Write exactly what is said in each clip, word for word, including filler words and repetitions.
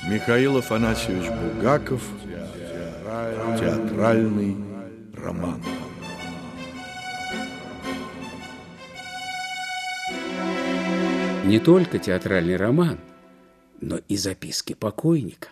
Михаил Афанасьевич Булгаков. Театральный роман. Не только театральный роман, но и записки покойника.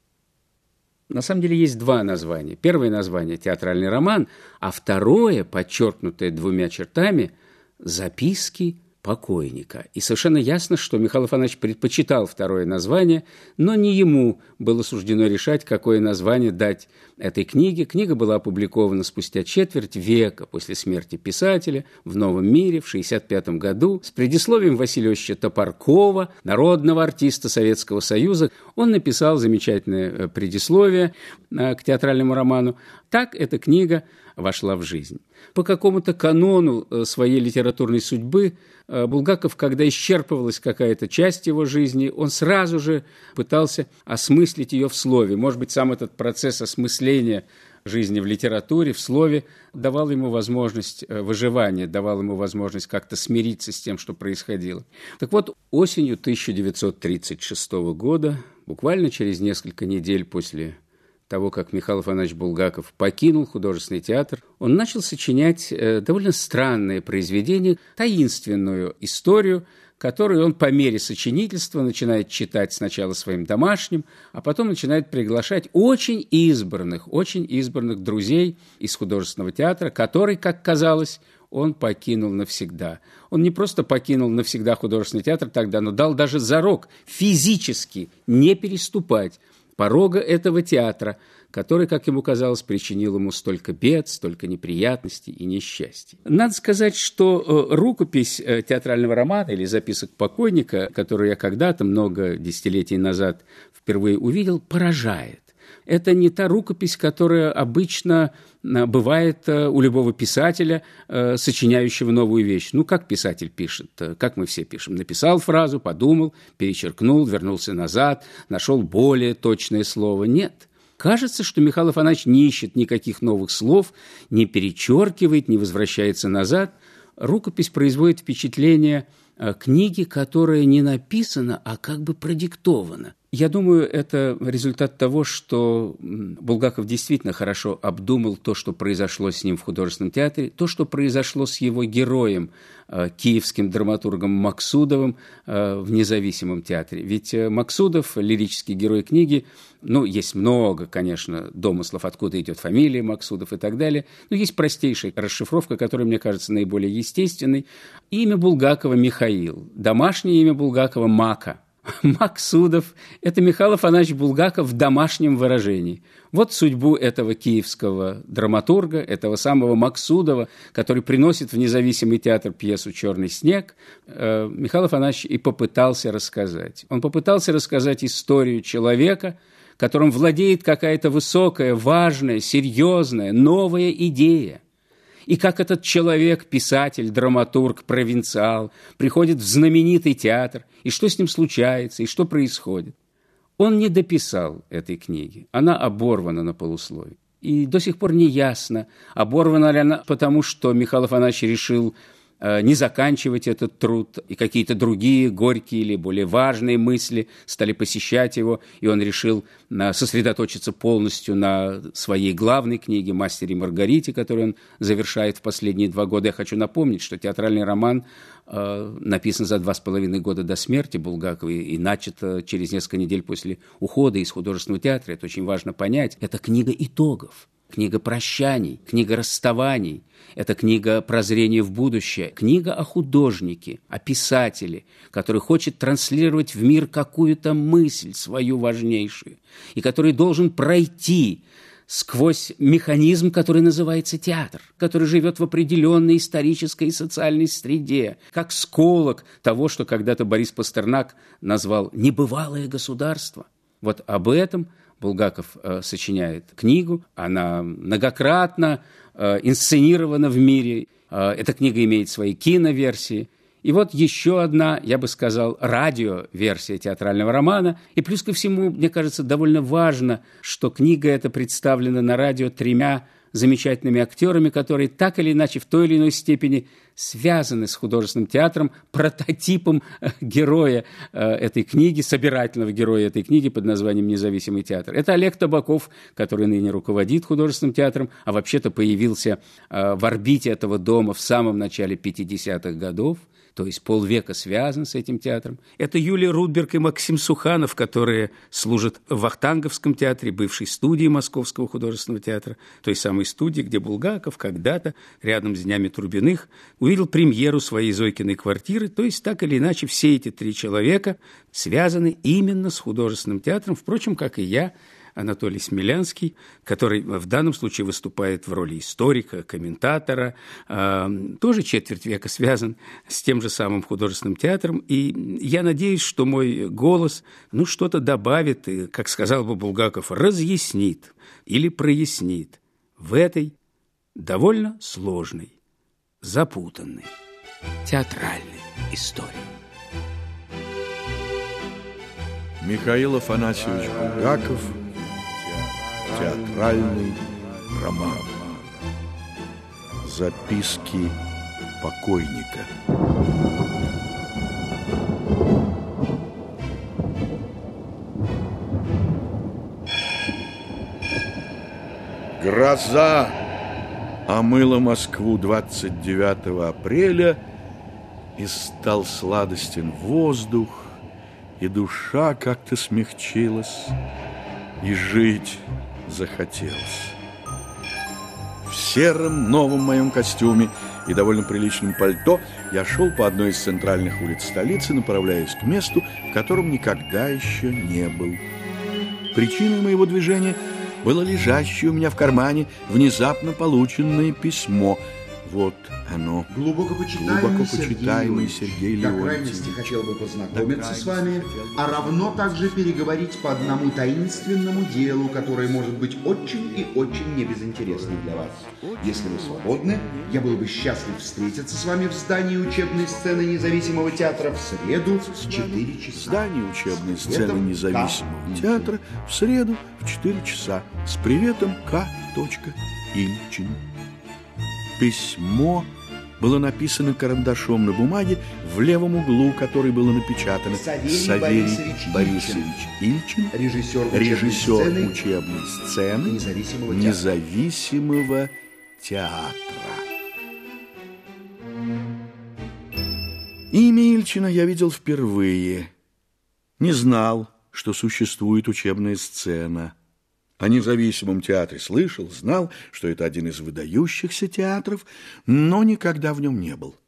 На самом деле есть два названия. Первое название – театральный роман, а второе, подчеркнутое двумя чертами – записки покойника. И совершенно ясно, что Михаил Афанасьевич предпочитал второе название, но не ему было суждено решать, какое название дать этой книге. Книга была опубликована спустя четверть века после смерти писателя в «Новом мире» в шестьдесят пятом году с предисловием Василия Иосифовича Топоркова, народного артиста Советского Союза. Он написал замечательное предисловие к театральному роману. Так эта книга вошла в жизнь. По какому-то канону своей литературной судьбы Булгаков, когда исчерпывалась какая-то часть его жизни, он сразу же пытался осмыслить ее в слове. Может быть, сам этот процесс осмысления жизни в литературе, в слове, давал ему возможность выживания, давал ему возможность как-то смириться с тем, что происходило. Так вот, осенью тысяча девятьсот тридцать шестого года, буквально через несколько недель после того, как Михаил Афанасьевич Булгаков покинул художественный театр, он начал сочинять довольно странное произведение, таинственную историю, которую он по мере сочинительства начинает читать сначала своим домашним, а потом начинает приглашать очень избранных, очень избранных друзей из художественного театра, который, как казалось, он покинул навсегда. Он не просто покинул навсегда художественный театр тогда, но дал даже зарок физически не переступать порога этого театра, который, как ему казалось, причинил ему столько бед, столько неприятностей и несчастий. Надо сказать, что рукопись театрального романа или записок покойника, которую я когда-то, много десятилетий назад, впервые увидел, поражает. Это не та рукопись, которая обычно бывает у любого писателя, сочиняющего новую вещь. Ну, как писатель пишет, как мы все пишем. Написал фразу, подумал, перечеркнул, вернулся назад, нашел более точное слово. Нет. Кажется, что Михаил Афанасьевич не ищет никаких новых слов, не перечеркивает, не возвращается назад. Рукопись производит впечатление книги, которая не написана, а как бы продиктована. Я думаю, это результат того, что Булгаков действительно хорошо обдумал то, что произошло с ним в художественном театре, то, что произошло с его героем, киевским драматургом Максудовым в независимом театре. Ведь Максудов, лирический герой книги, ну, есть много, конечно, домыслов, откуда идет фамилия Максудов и так далее, но есть простейшая расшифровка, которая, мне кажется, наиболее естественной. Имя Булгакова Михаил, домашнее имя Булгакова Мака. Максудов – это Михаил Афанасьевич Булгаков в домашнем выражении. Вот судьбу этого киевского драматурга, этого самого Максудова, который приносит в независимый театр пьесу «Черный снег», Михаил Афанасьевич и попытался рассказать. Он попытался рассказать историю человека, которым владеет какая-то высокая, важная, серьезная, новая идея. И как этот человек, писатель, драматург, провинциал, приходит в знаменитый театр, и что с ним случается, и что происходит. Он не дописал этой книги, она оборвана на полусловие. И до сих пор не ясно, оборвана ли она, потому что Михаил Афанасьевич решил не заканчивать этот труд, и какие-то другие горькие или более важные мысли стали посещать его, и он решил сосредоточиться полностью на своей главной книге «Мастере и Маргарите», которую он завершает в последние два года. Я хочу напомнить, что театральный роман э, написан за два с половиной года до смерти Булгакова и начат через несколько недель после ухода из художественного театра. Это очень важно понять. Это книга итогов. Книга прощаний, книга расставаний, это книга прозрения в будущее, книга о художнике, о писателе, который хочет транслировать в мир какую-то мысль свою важнейшую, и который должен пройти сквозь механизм, который называется театр, который живет в определенной исторической и социальной среде, как сколок того, что когда-то Борис Пастернак назвал «небывалое государство». Вот об этом Булгаков э, сочиняет книгу, она многократно э, инсценирована в мире, э, эта книга имеет свои киноверсии. И вот еще одна, я бы сказал, радиоверсия театрального романа. И плюс ко всему, мне кажется, довольно важно, что книга эта представлена на радио тремя замечательными актерами, которые так или иначе в той или иной степени связаны с художественным театром, прототипом героя этой книги, собирательного героя этой книги под названием «Независимый театр». Это Олег Табаков, который ныне руководит художественным театром, а вообще-то появился в орбите этого дома в самом начале пятидесятых годов, то есть полвека связан с этим театром. Это Юлия Рудберг и Максим Суханов, которые служат в Вахтанговском театре, бывшей студии Московского художественного театра, той самой студии, где Булгаков когда-то, рядом с Днями Трубиных, увидел премьеру своей Зойкиной квартиры. То есть, так или иначе, все эти три человека связаны именно с художественным театром, впрочем, как и я, Анатолий Смелянский, который в данном случае выступает в роли историка, комментатора, э, тоже четверть века связан с тем же самым художественным театром. И я надеюсь, что мой голос ну, что-то добавит, и, как сказал бы Булгаков, разъяснит или прояснит в этой довольно сложной, запутанной театральной истории. Михаил Афанасьевич Булгаков. Театральный роман. Записки покойника. Гроза омыла Москву двадцать девятого апреля, и стал сладостен воздух, и душа как-то смягчилась, и жить захотелось. В сером новом моем костюме и довольно приличном пальто я шел по одной из центральных улиц столицы, направляясь к месту, в котором никогда еще не был. Причиной моего движения было лежащее у меня в кармане внезапно полученное письмо. Вот оно. Глубоко почитаемый, Глубоко почитаемый Сергей Леонтьевич, Леонтьевич. до крайности хотел бы познакомиться с вами, а равно также переговорить по одному таинственному делу, которое может быть очень и очень небезынтересным для вас. Если вы свободны, я был бы счастлив встретиться с вами в здании учебной сцены независимого театра в среду в четыре часа. Здание учебной сцены независимого театра в среду в четыре часа. С приветом К. Ильчин. Письмо было написано карандашом на бумаге в левом углу, которой было напечатано Савелий, Савелий Борисович, Борисович Ильчин, режиссер, режиссер учебной учебной сцены независимого, независимого театра. Имя Ильчина я видел впервые. Не знал, что существует учебная сцена. О независимом театре слышал, знал, что это один из выдающихся театров, но никогда в нем не был.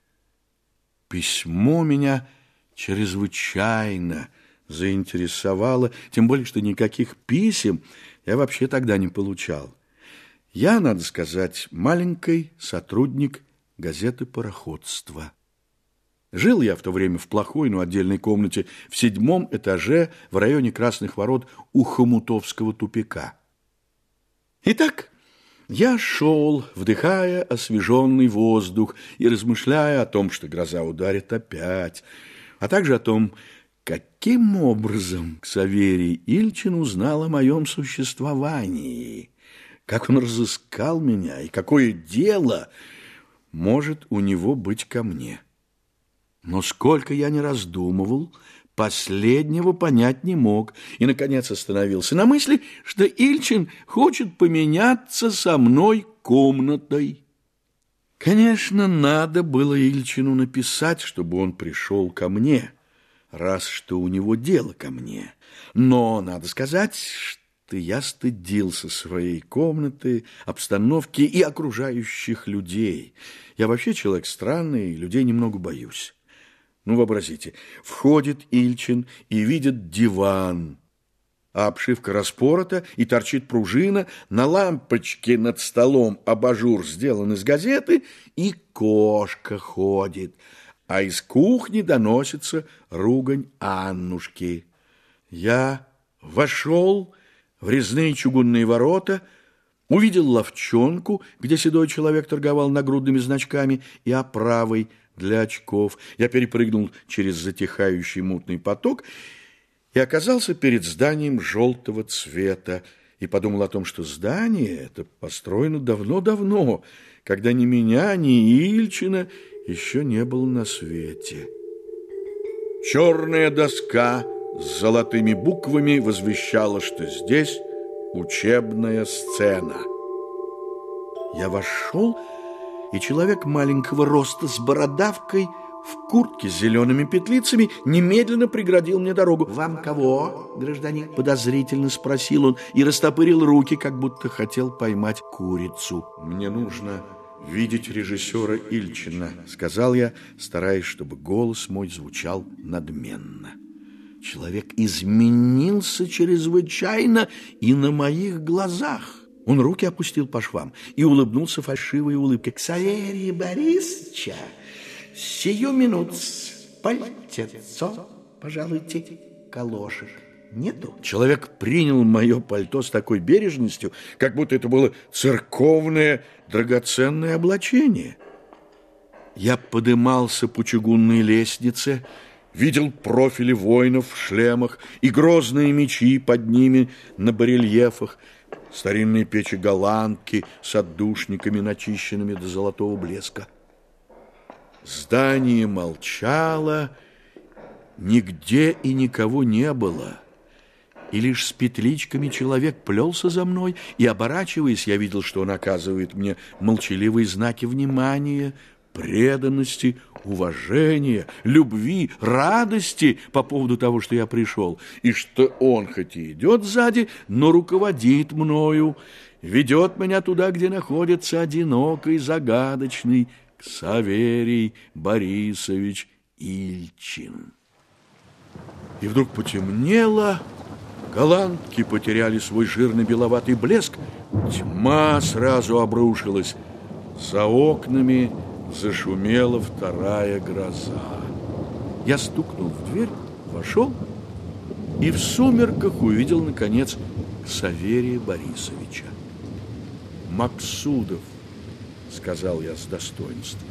Письмо меня чрезвычайно заинтересовало, тем более, что никаких писем я вообще тогда не получал. Я, надо сказать, маленький сотрудник газеты «Пароходство». Жил я в то время в плохой, но отдельной комнате в седьмом этаже в районе Красных Ворот у Хомутовского тупика. Итак, я шел, вдыхая освеженный воздух и размышляя о том, что гроза ударит опять, а также о том, каким образом Ксаверий Ильчин узнал о моем существовании, как он разыскал меня и какое дело может у него быть ко мне. Но сколько я не раздумывал, последнего понять не мог и, наконец, остановился на мысли, что Ильчин хочет поменяться со мной комнатой. Конечно, надо было Ильчину написать, чтобы он пришел ко мне, раз что у него дело ко мне. Но надо сказать, что я стыдился своей комнаты, обстановки и окружающих людей. Я вообще человек странный, людей немного боюсь. Ну, вообразите, входит Ильчин и видит диван, а обшивка распорота и торчит пружина, на лампочке над столом абажур сделан из газеты, и кошка ходит, а из кухни доносится ругань Аннушки. Я вошел в резные чугунные ворота, увидел лавчонку, где седой человек торговал нагрудными значками и оправой для очков. Я перепрыгнул через затихающий мутный поток и оказался перед зданием желтого цвета. и подумал о том, что здание это построено давно-давно, когда ни меня, ни Ильчина еще не было на свете. Черная доска с золотыми буквами возвещала, что здесь учебная сцена. Я вошел, и человек маленького роста с бородавкой в куртке с зелеными петлицами немедленно преградил мне дорогу. «Вам кого, гражданин?» – подозрительно спросил он и растопырил руки, как будто хотел поймать курицу. «Мне нужно видеть режиссера Ильчина», – сказал я, стараясь, чтобы голос мой звучал надменно. Человек изменился чрезвычайно и на моих глазах. Он руки опустил по швам и улыбнулся фальшивой улыбкой. «Ксаверия Борисовича, сию минут пальтецо, пожалуйте, калошек нету?» Человек принял мое пальто с такой бережностью, как будто это было церковное драгоценное облачение. Я подымался по чугунной лестнице, видел профили воинов в шлемах и грозные мечи под ними на барельефах, старинные печи-голландки с отдушниками, начищенными до золотого блеска. Здание молчало, нигде и никого не было, и лишь с петличками человек плелся за мной, и, оборачиваясь, я видел, что он оказывает мне молчаливые знаки внимания, преданности, уважения, любви, радости по поводу того, что я пришел, и что он хоть и идет сзади, но руководит мною, ведет меня туда, где находится одинокий, загадочный Ксаверий Борисович Ильчин. И вдруг потемнело, голландки потеряли свой жирный беловатый блеск, тьма сразу обрушилась, за окнами зашумела вторая гроза. Я стукнул в дверь, вошел и в сумерках увидел, наконец, Ксаверия Борисовича. «Максудов», — сказал я с достоинством.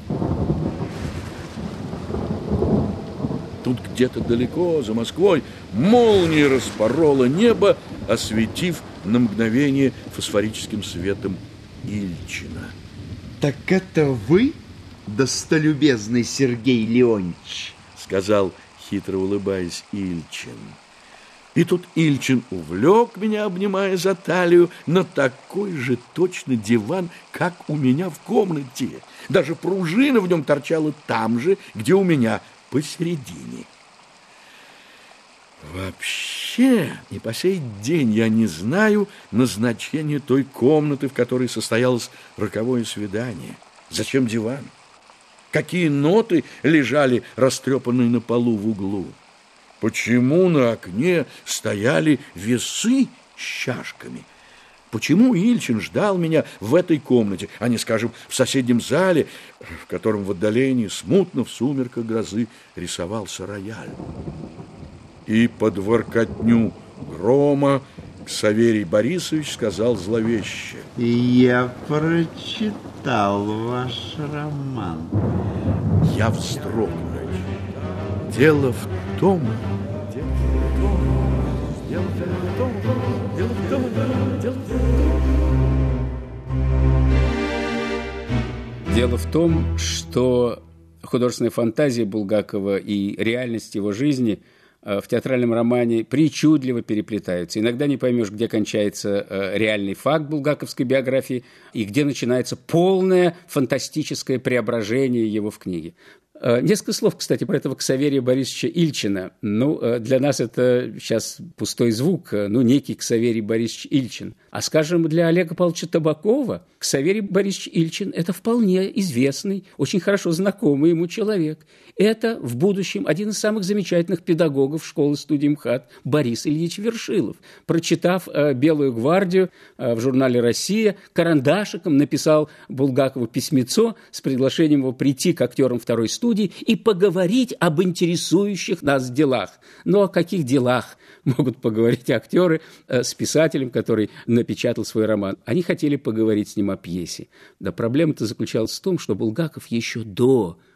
Тут где-то далеко, за Москвой, молния распорола небо, осветив на мгновение фосфорическим светом Ильчина. «Так это вы, достолюбезный Сергей Леонтьевич?» — сказал, хитро улыбаясь, Ильчин. И тут Ильчин увлек меня, обнимая за талию, на такой же точно диван, как у меня в комнате. Даже пружина в нем торчала там же, где у меня, посередине. Вообще, и по сей день я не знаю назначения той комнаты, в которой состоялось роковое свидание. Зачем диван? Какие ноты лежали растрепанные на полу в углу? Почему на окне стояли весы с чашками? Почему Ильчин ждал меня в этой комнате, а не, скажем, в соседнем зале, в котором в отдалении смутно в сумерках грозы рисовался рояль? И под воркотню грома Ксаверий Борисович сказал зловеще: «Я прочитал ваш роман». Я вздрогнул. Дело в том, дело в том, дело в том, дело в том, дело в том. Дело в том, что художественная фантазия Булгакова и реальность его жизни в театральном романе причудливо переплетаются. Иногда не поймешь, где кончается реальный факт булгаковской биографии и где начинается полное фантастическое преображение его в книге. Несколько слов, кстати, про этого Ксаверия Борисовича Ильчина. Ну, для нас это сейчас пустой звук, ну, некий Ксаверий Борисович Ильчин. А, скажем, для Олега Павловича Табакова Ксаверий Борисович Ильчин – это вполне известный, очень хорошо знакомый ему человек. Это в будущем один из самых замечательных педагогов школы-студии МХАТ Борис Ильич Вершилов. Прочитав «Белую гвардию» в журнале «Россия», карандашиком написал Булгакову письмецо с приглашением его прийти к актерам второй студии и поговорить об интересующих нас делах. Но о каких делах могут поговорить актеры с писателем, который напечатал свой роман? Они хотели поговорить с ним о пьесе. Да проблема-то заключалась в том, что Булгаков еще до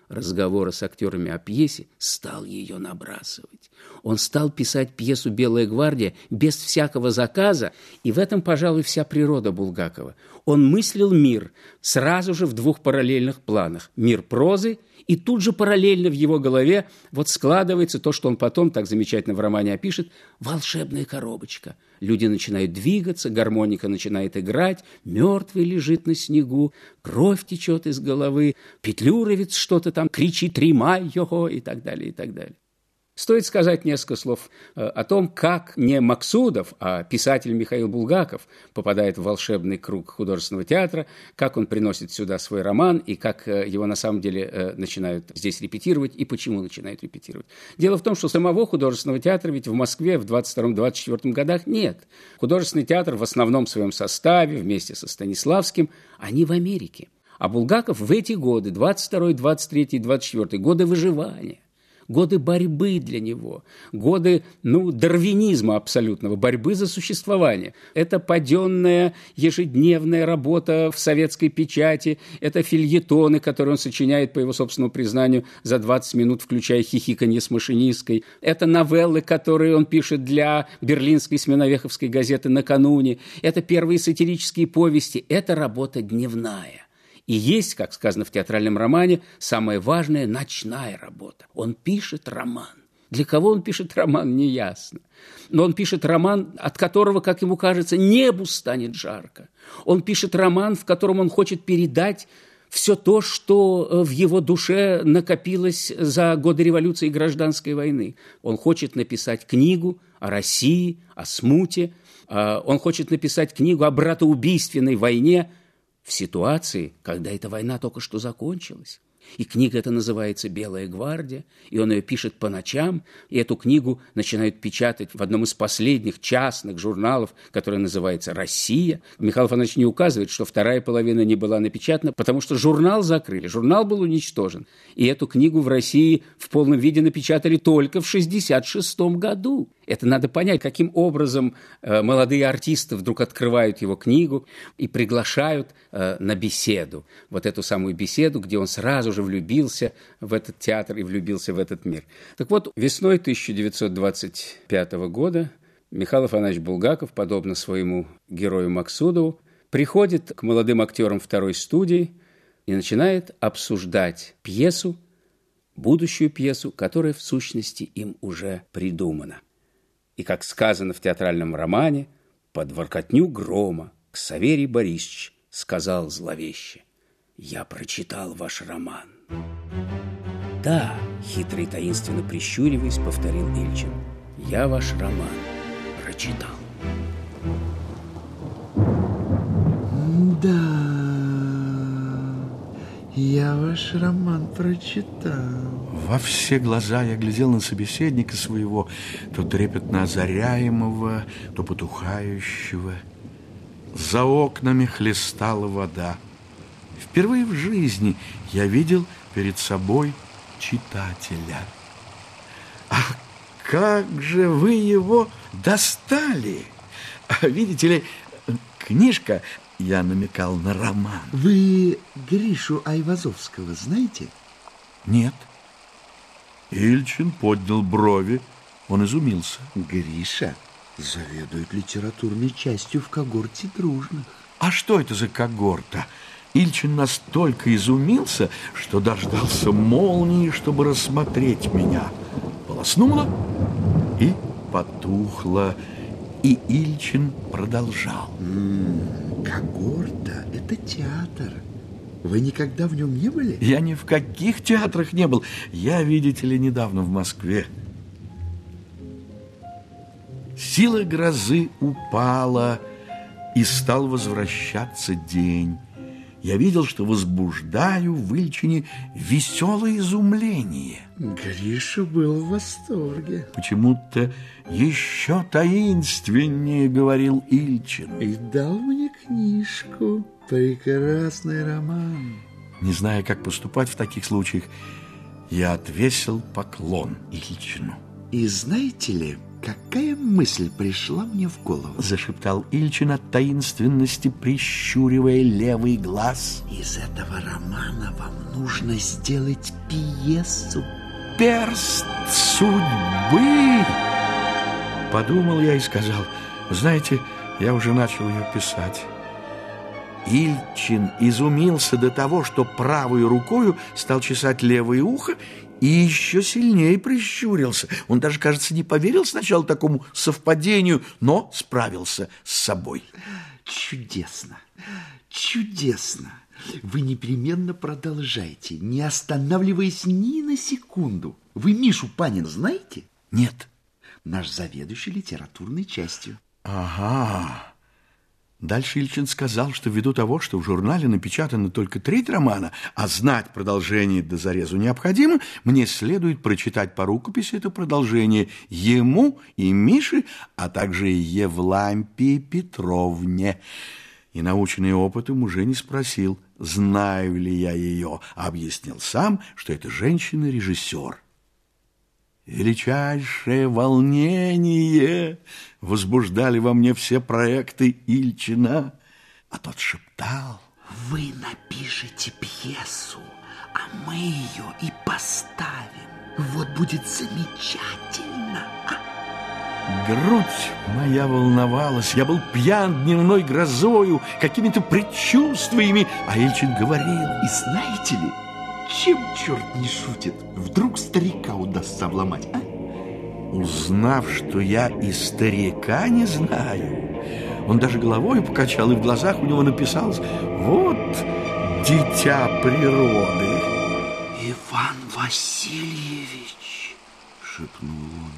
разговора с актерами о пьесе, стал ее набрасывать. Он стал писать пьесу «Белая гвардия» без всякого заказа, и в этом, пожалуй, вся природа Булгакова. Он мыслил мир сразу же в двух параллельных планах. Мир прозы, и тут же параллельно в его голове вот складывается то, что он потом так замечательно в романе опишет, волшебная коробочка. Люди начинают двигаться, гармоника начинает играть, мертвый лежит на снегу, кровь течет из головы, петлюровец что-то там кричит «Тримай его!» и так далее, и так далее. Стоит сказать несколько слов о том, как не Максудов, а писатель Михаил Булгаков попадает в волшебный круг художественного театра, как он приносит сюда свой роман и как его на самом деле начинают здесь репетировать и почему начинают репетировать. Дело в том, что самого художественного театра ведь в Москве в двадцать втором — двадцать четвёртом годах нет. Художественный театр в основном своем составе вместе со Станиславским, они в Америке. А Булгаков в эти годы, двадцать второй, двадцать третий, двадцать четвёртый, годы выживания. Годы борьбы для него, годы, ну, дарвинизма абсолютного, борьбы за существование. Это паденная ежедневная работа в советской печати, это фельетоны, которые он сочиняет, по его собственному признанию, за двадцать минут, включая хихиканье с машинисткой. Это новеллы, которые он пишет для берлинской сменовеховской газеты «Накануне». Это первые сатирические повести. Это работа дневная. И есть, как сказано в театральном романе, самая важная ночная работа. Он пишет роман. Для кого он пишет роман, неясно. Но он пишет роман, от которого, как ему кажется, небу станет жарко. Он пишет роман, в котором он хочет передать все то, что в его душе накопилось за годы революции и гражданской войны. Он хочет написать книгу о России, о смуте. Он хочет написать книгу о братоубийственной войне, в ситуации, когда эта война только что закончилась. И книга эта называется «Белая гвардия», и он ее пишет по ночам, и эту книгу начинают печатать в одном из последних частных журналов, который называется «Россия». Михаил Афанасьевич не указывает, что вторая половина не была напечатана, потому что журнал закрыли, журнал был уничтожен. И эту книгу в России в полном виде напечатали только в шестьдесят шестом году. Это надо понять, каким образом э, молодые артисты вдруг открывают его книгу и приглашают э, на беседу. Вот эту самую беседу, где он сразу же влюбился в этот театр и влюбился в этот мир. Так вот, весной тысяча девятьсот двадцать пятого года Михаил Афанасьевич Булгаков, подобно своему герою Максудову, приходит к молодым актерам второй студии и начинает обсуждать пьесу, будущую пьесу, которая в сущности им уже придумана. И, как сказано в театральном романе, под воркотню грома Ксаверий Борисович сказал зловеще: «Я прочитал ваш роман». «Да», — хитро и таинственно прищуриваясь, повторил Ильчин, «я ваш роман прочитал». «Да, я ваш роман прочитал». Во все глаза я глядел на собеседника своего, то трепетно озаряемого, то потухающего. За окнами хлестала вода. Впервые в жизни я видел перед собой читателя. Ах, как же вы его достали! Видите ли, книжка, я намекал на роман. Вы Гришу Айвазовского знаете? Нет. Ильчин поднял брови, он изумился. Гриша заведует литературной частью в когорте дружных. А что это за когорта? Ильчин настолько изумился, что дождался молнии, чтобы рассмотреть меня. Полоснуло и потухло, и Ильчин продолжал. М-м, когорта – это театр. Вы никогда в нем не были? Я ни в каких театрах не был. Я, видите ли, недавно в Москве. Сила грозы упала, и стал возвращаться день. Я видел, что возбуждаю в Ильчине веселое изумление. Гриша был в восторге. Почему-то еще таинственнее говорил Ильчин. И дал мне книжку. Прекрасный роман. Не зная, как поступать в таких случаях, я отвесил поклон Ильчину. И знаете ли, какая мысль пришла мне в голову? Зашептал Ильчин от таинственности, прищуривая левый глаз. Из этого романа вам нужно сделать пьесу. Перст судьбы! Подумал я и сказал: знаете, я уже начал ее писать. Ильчин изумился до того, что правой рукою стал чесать левое ухо и еще сильнее прищурился. Он даже, кажется, не поверил сначала такому совпадению, но справился с собой. Чудесно, чудесно. Вы непременно продолжайте, не останавливаясь ни на секунду. Вы Мишу Панина знаете? Нет. Наш заведующий литературной частью. Ага. Дальше Ильчин сказал, что ввиду того, что в журнале напечатано только треть романа, а знать продолжение до зарезу необходимо, мне следует прочитать по рукописи это продолжение ему и Мише, а также и Евлампии Петровне. И, наученный опытом, уже не спросил, знаю ли я ее, а объяснил сам, что это женщина-режиссер. Величайшее волнение возбуждали во мне все проекты Ильчина, а тот шептал: вы напишите пьесу, а мы ее и поставим. Вот будет замечательно. Грудь моя волновалась, я был пьян дневной грозою, какими-то предчувствиями, а Ильчин говорил: и знаете ли, чем черт не шутит, вдруг старика удастся обломать, а? Узнав, что я и старика не знаю, он даже головой покачал, и в глазах у него написалось: вот дитя природы. Иван Васильевич, шепнул он,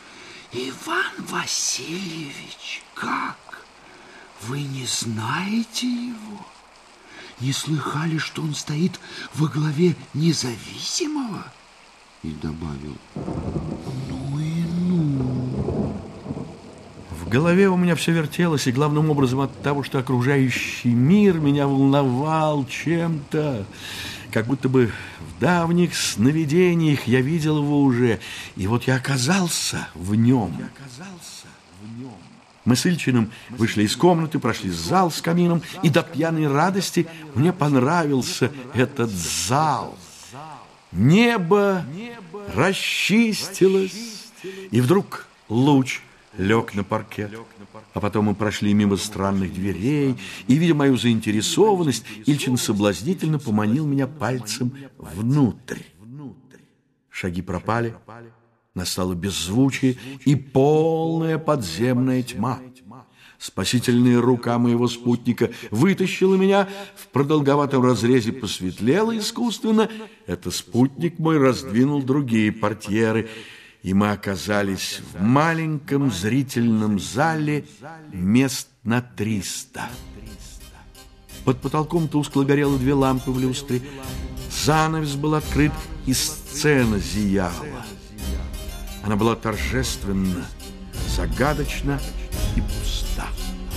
Иван Васильевич, как? Вы не знаете его? Не слыхали, что он стоит во главе независимого? И добавил: ну и ну. В голове у меня все вертелось, и главным образом от того, что окружающий мир меня волновал чем-то. Как будто бы в давних сновидениях я видел его уже, и вот я оказался в нем. Я оказался в нем. Мы с Ильчиным вышли из комнаты, прошли зал с камином, и до пьяной радости мне понравился этот зал. Небо расчистилось, и вдруг луч лег на паркет. А потом мы прошли мимо странных дверей, и, видя мою заинтересованность, Ильчин соблазнительно поманил меня пальцем внутрь. Шаги пропали. Настало беззвучие и полная подземная тьма. Спасительная рука моего спутника вытащила меня, в продолговатом разрезе посветлело искусственно. Это спутник мой раздвинул другие портьеры, и мы оказались в маленьком зрительном зале мест на триста. Под потолком тускло горело две лампы в люстре, занавес был открыт, и сцена зияла. Она была торжественна, загадочна и пуста.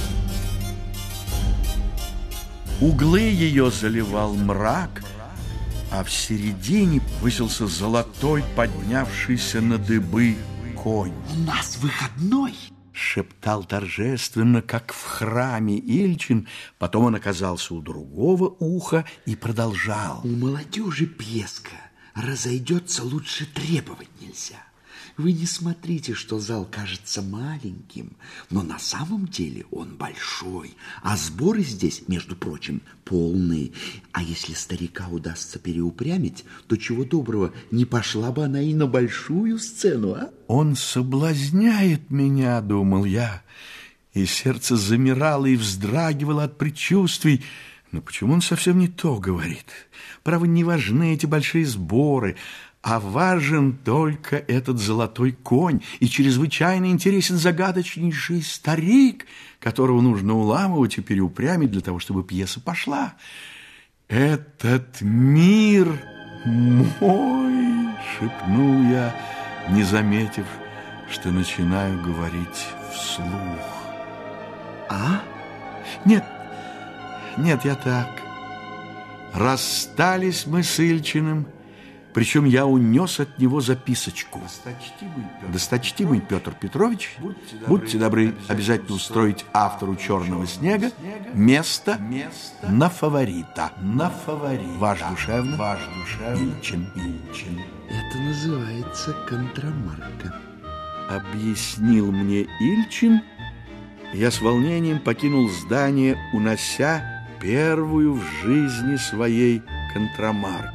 Углы ее заливал мрак, а в середине высился золотой, поднявшийся на дыбы конь. У нас выходной, шептал торжественно, как в храме Ильчин. Потом он оказался у другого уха и продолжал: у молодежи пьеска разойдется, лучше требовать нельзя. Вы не смотрите, что зал кажется маленьким, но на самом деле он большой, а сборы здесь, между прочим, полные. А если старика удастся переупрямить, то чего доброго, не пошла бы она и на большую сцену, а? Он соблазняет меня, думал я, и сердце замирало и вздрагивало от предчувствий. Но почему он совсем не то говорит? Право, не важны эти большие сборы, а важен только этот золотой конь, и чрезвычайно интересен загадочнейший старик, которого нужно уламывать и переупрямить для того, чтобы пьеса пошла. «Этот мир мой!» — шепнул я, не заметив, что начинаю говорить вслух. «А? Нет, нет, я так. Расстались мы с Ильчиным, Причем я унес от него записочку. Досточтимый Петр Петрович, будьте добры обязательно устроить автору «Черного снега» место на фаворита. На фаворита. Ваш душевно, ваш душевно, Ильчин. Ильчин. Это называется контрамарка. Объяснил мне Ильчин. Я с волнением покинул здание, унося первую в жизни своей контрамарку.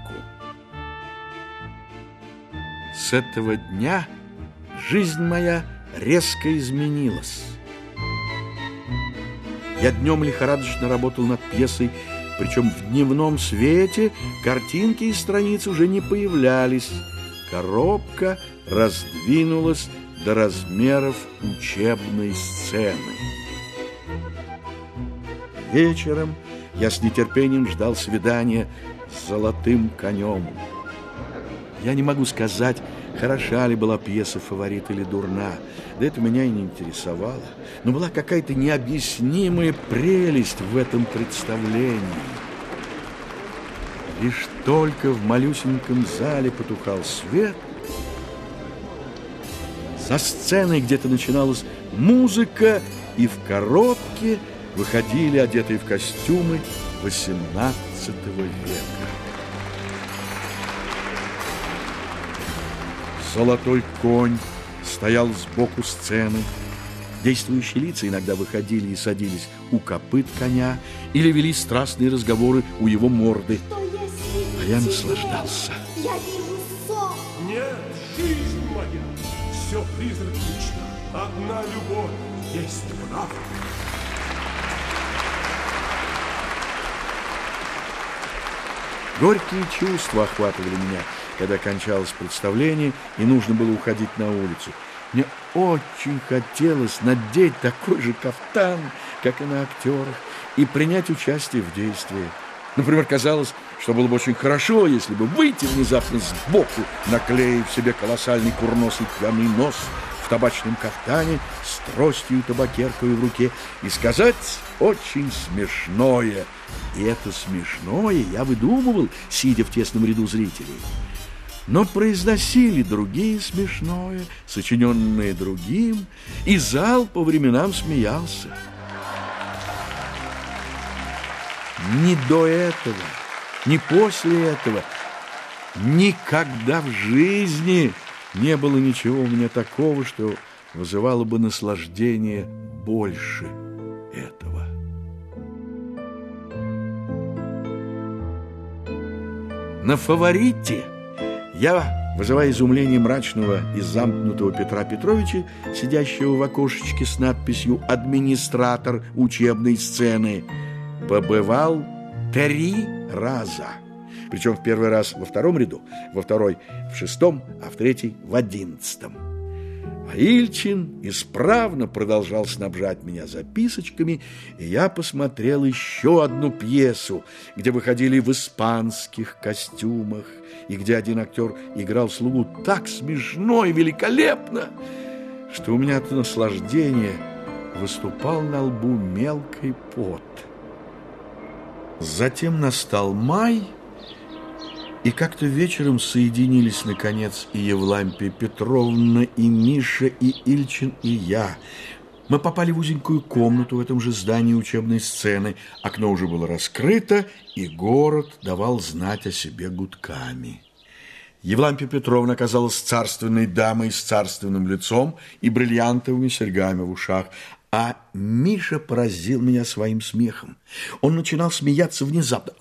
С этого дня жизнь моя резко изменилась. Я днем лихорадочно работал над пьесой, причем в дневном свете картинки и страницы уже не появлялись. Коробка раздвинулась до размеров учебной сцены. Вечером я с нетерпением ждал свидания с золотым конем. Я не могу сказать, хороша ли была пьеса «Фаворит» или дурна. Да это меня и не интересовало. Но была какая-то необъяснимая прелесть в этом представлении. Лишь только в малюсеньком зале потухал свет, со сцены где-то начиналась музыка, и в коробке выходили, одетые в костюмы восемнадцатого века. Золотой конь стоял сбоку сцены. Действующие лица иногда выходили и садились у копыт коня или вели страстные разговоры у его морды. А я наслаждался. Я вижу сон. Нет, жизнь моя, все призрачно. Одна любовь есть правда. Горькие чувства охватывали меня, когда кончалось представление и нужно было уходить на улицу. Мне очень хотелось надеть такой же кафтан, как и на актерах, и принять участие в действии. Например, казалось, что было бы очень хорошо, если бы выйти внезапно сбоку, наклеив себе колоссальный курносый пьяный нос в табачном кафтане с тростью и табакеркой в руке и сказать очень смешное. И это смешное я выдумывал, сидя в тесном ряду зрителей. Но произносили другие смешное, сочиненное другим, и зал по временам смеялся. Ни до этого, ни после этого, никогда в жизни не было ничего у меня такого, что вызывало бы наслаждение больше этого. На «Фаворите» я, вызывая изумление мрачного и замкнутого Петра Петровича, сидящего в окошечке с надписью «Администратор учебной сцены», побывал три раза. Причем в первый раз во втором ряду, во второй в шестом, а в третий в одиннадцатом. А Ильчин исправно продолжал снабжать меня записочками, и я посмотрел еще одну пьесу, где выходили в испанских костюмах, и где один актер играл слугу так смешно и великолепно, что у меня от наслаждения выступал на лбу мелкий пот. Затем настал май, и как-то вечером соединились, наконец, и Евлампия Петровна, и Миша, и Ильчин, и я. Мы попали в узенькую комнату в этом же здании учебной сцены. Окно уже было раскрыто, и город давал знать о себе гудками. Евлампия Петровна оказалась царственной дамой с царственным лицом и бриллиантовыми серьгами в ушах, а Миша поразил меня своим смехом. Он начинал смеяться внезапно.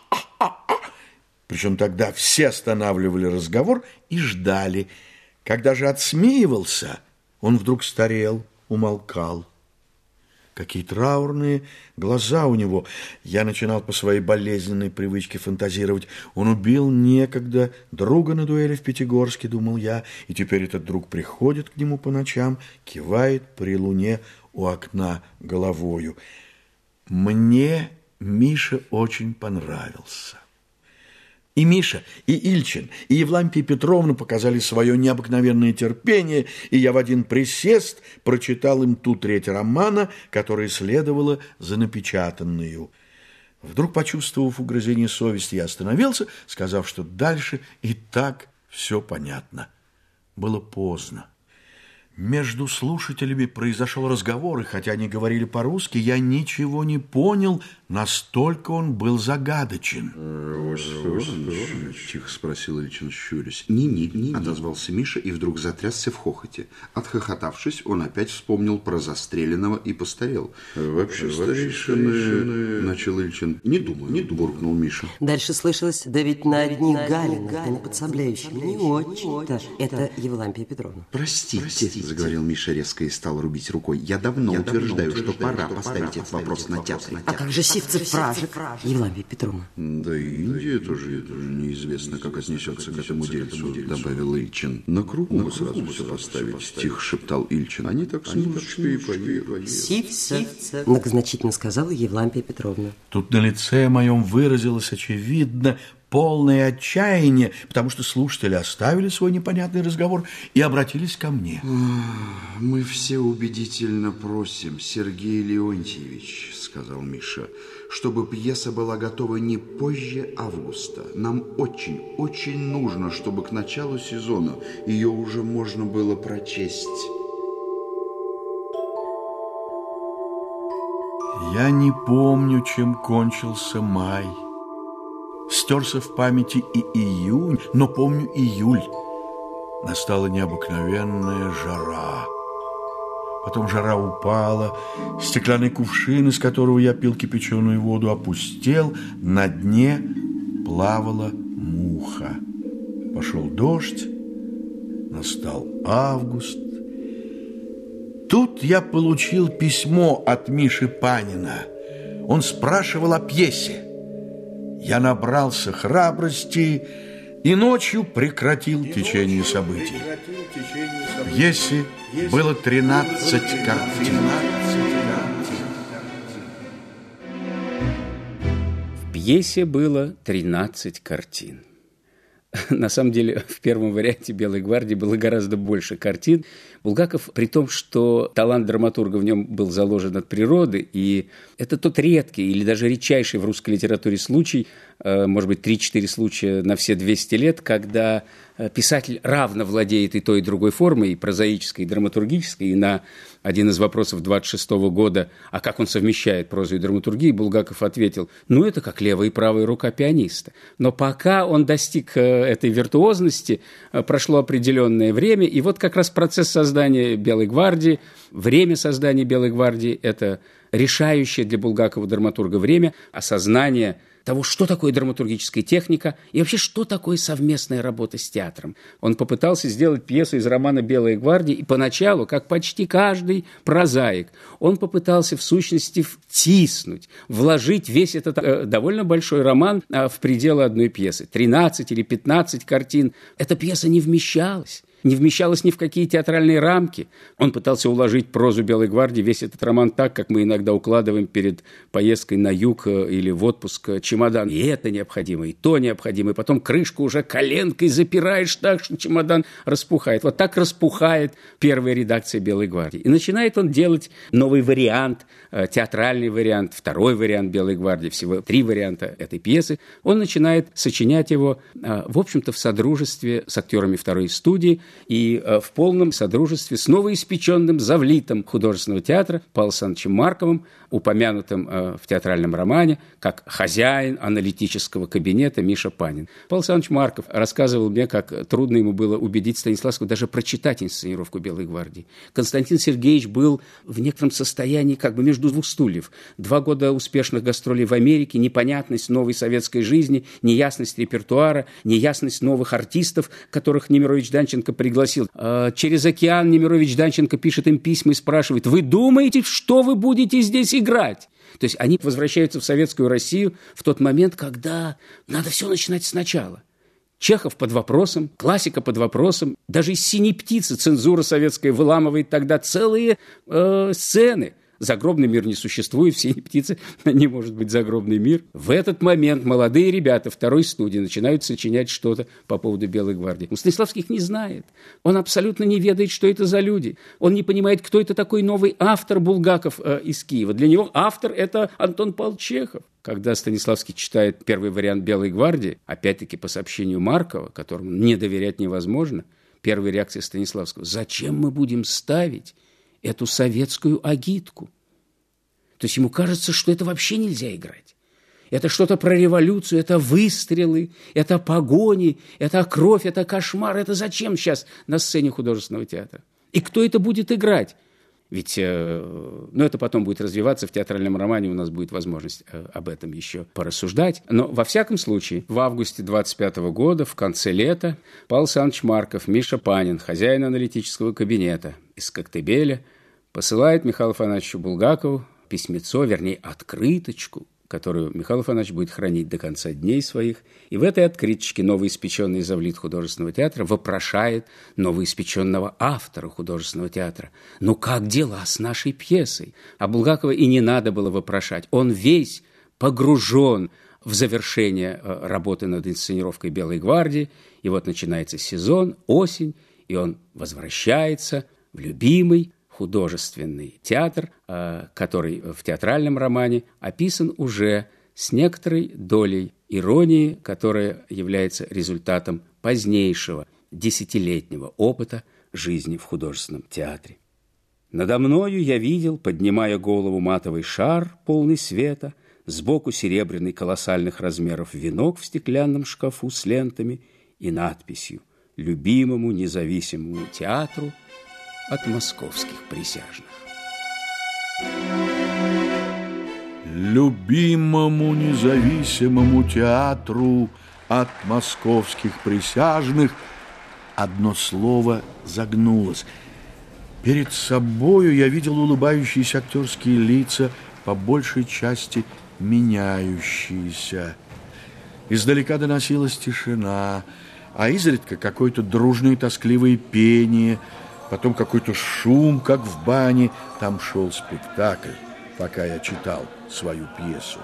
Причем тогда все останавливали разговор и ждали. Когда же отсмеивался, он вдруг старел, умолкал. Какие траурные глаза у него. Я начинал по своей болезненной привычке фантазировать. Он убил некогда друга на дуэли в Пятигорске, думал я, и теперь этот друг приходит к нему по ночам, кивает при луне у окна головою. Мне Миша очень понравился. И Миша, и Ильчин, и Евлампия Петровна показали свое необыкновенное терпение, и я в один присест прочитал им ту треть романа, которая следовала за напечатанную. Вдруг, почувствовав угрызение совести, я остановился, сказав, что дальше и так все понятно. Было поздно. Между слушателями произошел разговор, и хотя они говорили по-русски, я ничего не понял, настолько он был загадочен. — тихо спросил Ильчин, щурясь. — «Не-не, не-не», — отозвался Миша и вдруг затрясся в хохоте. Отхохотавшись, он опять вспомнил про застреленного и постарел. — Вообще, старейшины... — начал Ильчин. — Не думаю, не думаю, — буркнул Миша. Дальше слышалось: да ведь на одних галинах, да на подсобляющих не очень-то. Это Евлампия Петровна. — Простите, — заговорил Миша резко и стал рубить рукой. Я давно я утверждаю, давно что пора что поставить этот вопрос на театр. А как же сивцев-фражик, Евлампия Петровна? Да и Индия тоже, тоже неизвестно, как отнесется к этому дельцу, добавил Ильчин. На кругу мы сразу все поставить, тихо шептал Ильчин. Они так с музычкой и поехали. Сивцев, многозначительно сказала Евлампия Петровна. Тут на лице моем выразилось очевидно полное отчаяние, потому что слушатели оставили свой непонятный разговор и обратились ко мне. «Мы все убедительно просим, Сергей Леонтьевич, — сказал Миша, — чтобы пьеса была готова не позже августа. Нам очень, очень нужно, чтобы к началу сезона ее уже можно было прочесть». Я не помню, чем кончился май. Стерся в памяти и июнь, но помню июль. Настала необыкновенная жара. Потом жара упала, стеклянный кувшин, из которого я пил кипяченую воду, опустел, на дне плавала муха. Пошел дождь, настал август. Тут я получил письмо от Миши Панина. Он спрашивал о пьесе. Я набрался храбрости и ночью прекратил течение событий. В пьесе было тринадцать картин. В пьесе было тринадцать картин. На самом деле, в первом варианте «Белой гвардии» было гораздо больше картин. Булгаков, при том, что талант драматурга в нем был заложен от природы, и это тот редкий или даже редчайший в русской литературе случай, может быть, три-четыре случая на все двести лет, когда писатель равно владеет и той, и другой формой, и прозаической, и драматургической, и на один из вопросов двадцать шестого года, а как он совмещает прозу и драматургию, Булгаков ответил: ну, это как левая и правая рука пианиста. Но пока он достиг этой виртуозности, прошло определенное время, и вот как раз процесс создания «Белой гвардии», время создания «Белой гвардии» – это решающее для Булгакова драматурга время осознания того, что такое драматургическая техника и вообще, что такое совместная работа с театром. Он попытался сделать пьесу из романа «Белая гвардия», и поначалу, как почти каждый прозаик, он попытался в сущности втиснуть, вложить весь этот э, довольно большой роман э, в пределы одной пьесы. тринадцать или пятнадцать картин. Эта пьеса не вмещалась. Не вмещалась ни в какие театральные рамки. Он пытался уложить прозу «Белой гвардии», весь этот роман так, как мы иногда укладываем перед поездкой на юг или в отпуск чемодан. И это необходимо, и то необходимо. И потом крышку уже коленкой запираешь так, что чемодан распухает. Вот так распухает первая редакция «Белой гвардии». И начинает он делать новый вариант, театральный вариант, второй вариант «Белой гвардии», всего три варианта этой пьесы. Он начинает сочинять его, в общем-то, в содружестве с актерами второй студии, и в полном содружестве с новоиспеченным завлитом художественного театра Павлом Александровичем Марковым, упомянутым в театральном романе как хозяин аналитического кабинета Миша Панин. Павел Александрович Марков рассказывал мне, как трудно ему было убедить Станиславского даже прочитать инсценировку «Белой гвардии». Константин Сергеевич был в некотором состоянии как бы между двух стульев. Два года успешных гастролей в Америке, непонятность новой советской жизни, неясность репертуара, неясность новых артистов, которых Немирович Данченко пригласил. Через океан Немирович Данченко пишет им письма и спрашивает: вы думаете, что вы будете здесь играть? То есть они возвращаются в советскую Россию в тот момент, когда надо все начинать сначала. Чехов под вопросом, классика под вопросом, даже из «Синей птицы» цензура советская выламывает тогда целые э, сцены Загробный мир не существует, в «Синей птице» не может быть загробный мир. В этот момент молодые ребята второй студии начинают сочинять что-то по поводу Белой гвардии. Но Станиславский их не знает. Он абсолютно не ведает, что это за люди. Он не понимает, кто это такой новый автор Булгаков э, из Киева. Для него автор – это Антон Павлович Чехов. Когда Станиславский читает первый вариант «Белой гвардии», опять-таки по сообщению Маркова, которому не доверять невозможно, первая реакция Станиславского – зачем мы будем ставить эту советскую агитку? То есть ему кажется, что это вообще нельзя играть. Это что-то про революцию, это выстрелы, это погони, это кровь, это кошмар. Это зачем сейчас на сцене художественного театра? И кто это будет играть? Ведь, ну, это потом будет развиваться в театральном романе, у нас будет возможность об этом еще порассуждать. Но, во всяком случае, в августе двадцать пятого года, в конце лета, Павел Александрович Марков, Миша Панин, хозяин аналитического кабинета из Коктебеля, посылает Михаилу Афанасьевичу Булгакову письмецо, вернее, открыточку, которую Михаил Афанасьевич будет хранить до конца дней своих. И в этой открыточке новоиспеченный завлит художественного театра вопрошает новоиспеченного автора художественного театра: ну как дела с нашей пьесой? А Булгакова и не надо было вопрошать. Он весь погружен в завершение работы над инсценировкой «Белой гвардии». И вот начинается сезон, осень, и он возвращается в любимый художественный театр, который в театральном романе описан уже с некоторой долей иронии, которая является результатом позднейшего десятилетнего опыта жизни в художественном театре. Надо мною я видел, поднимая голову, матовый шар, полный света, сбоку серебряный колоссальных размеров венок в стеклянном шкафу с лентами и надписью «Любимому независимому театру от московских присяжных». Любимому независимому театру от московских присяжных одно слово загнулось. Перед собою я видел улыбающиеся актерские лица, по большей части меняющиеся. Издалека доносилась тишина, а изредка какое-то дружное тоскливое пение, потом какой-то шум, как в бане. Там шел спектакль, пока я читал свою пьесу.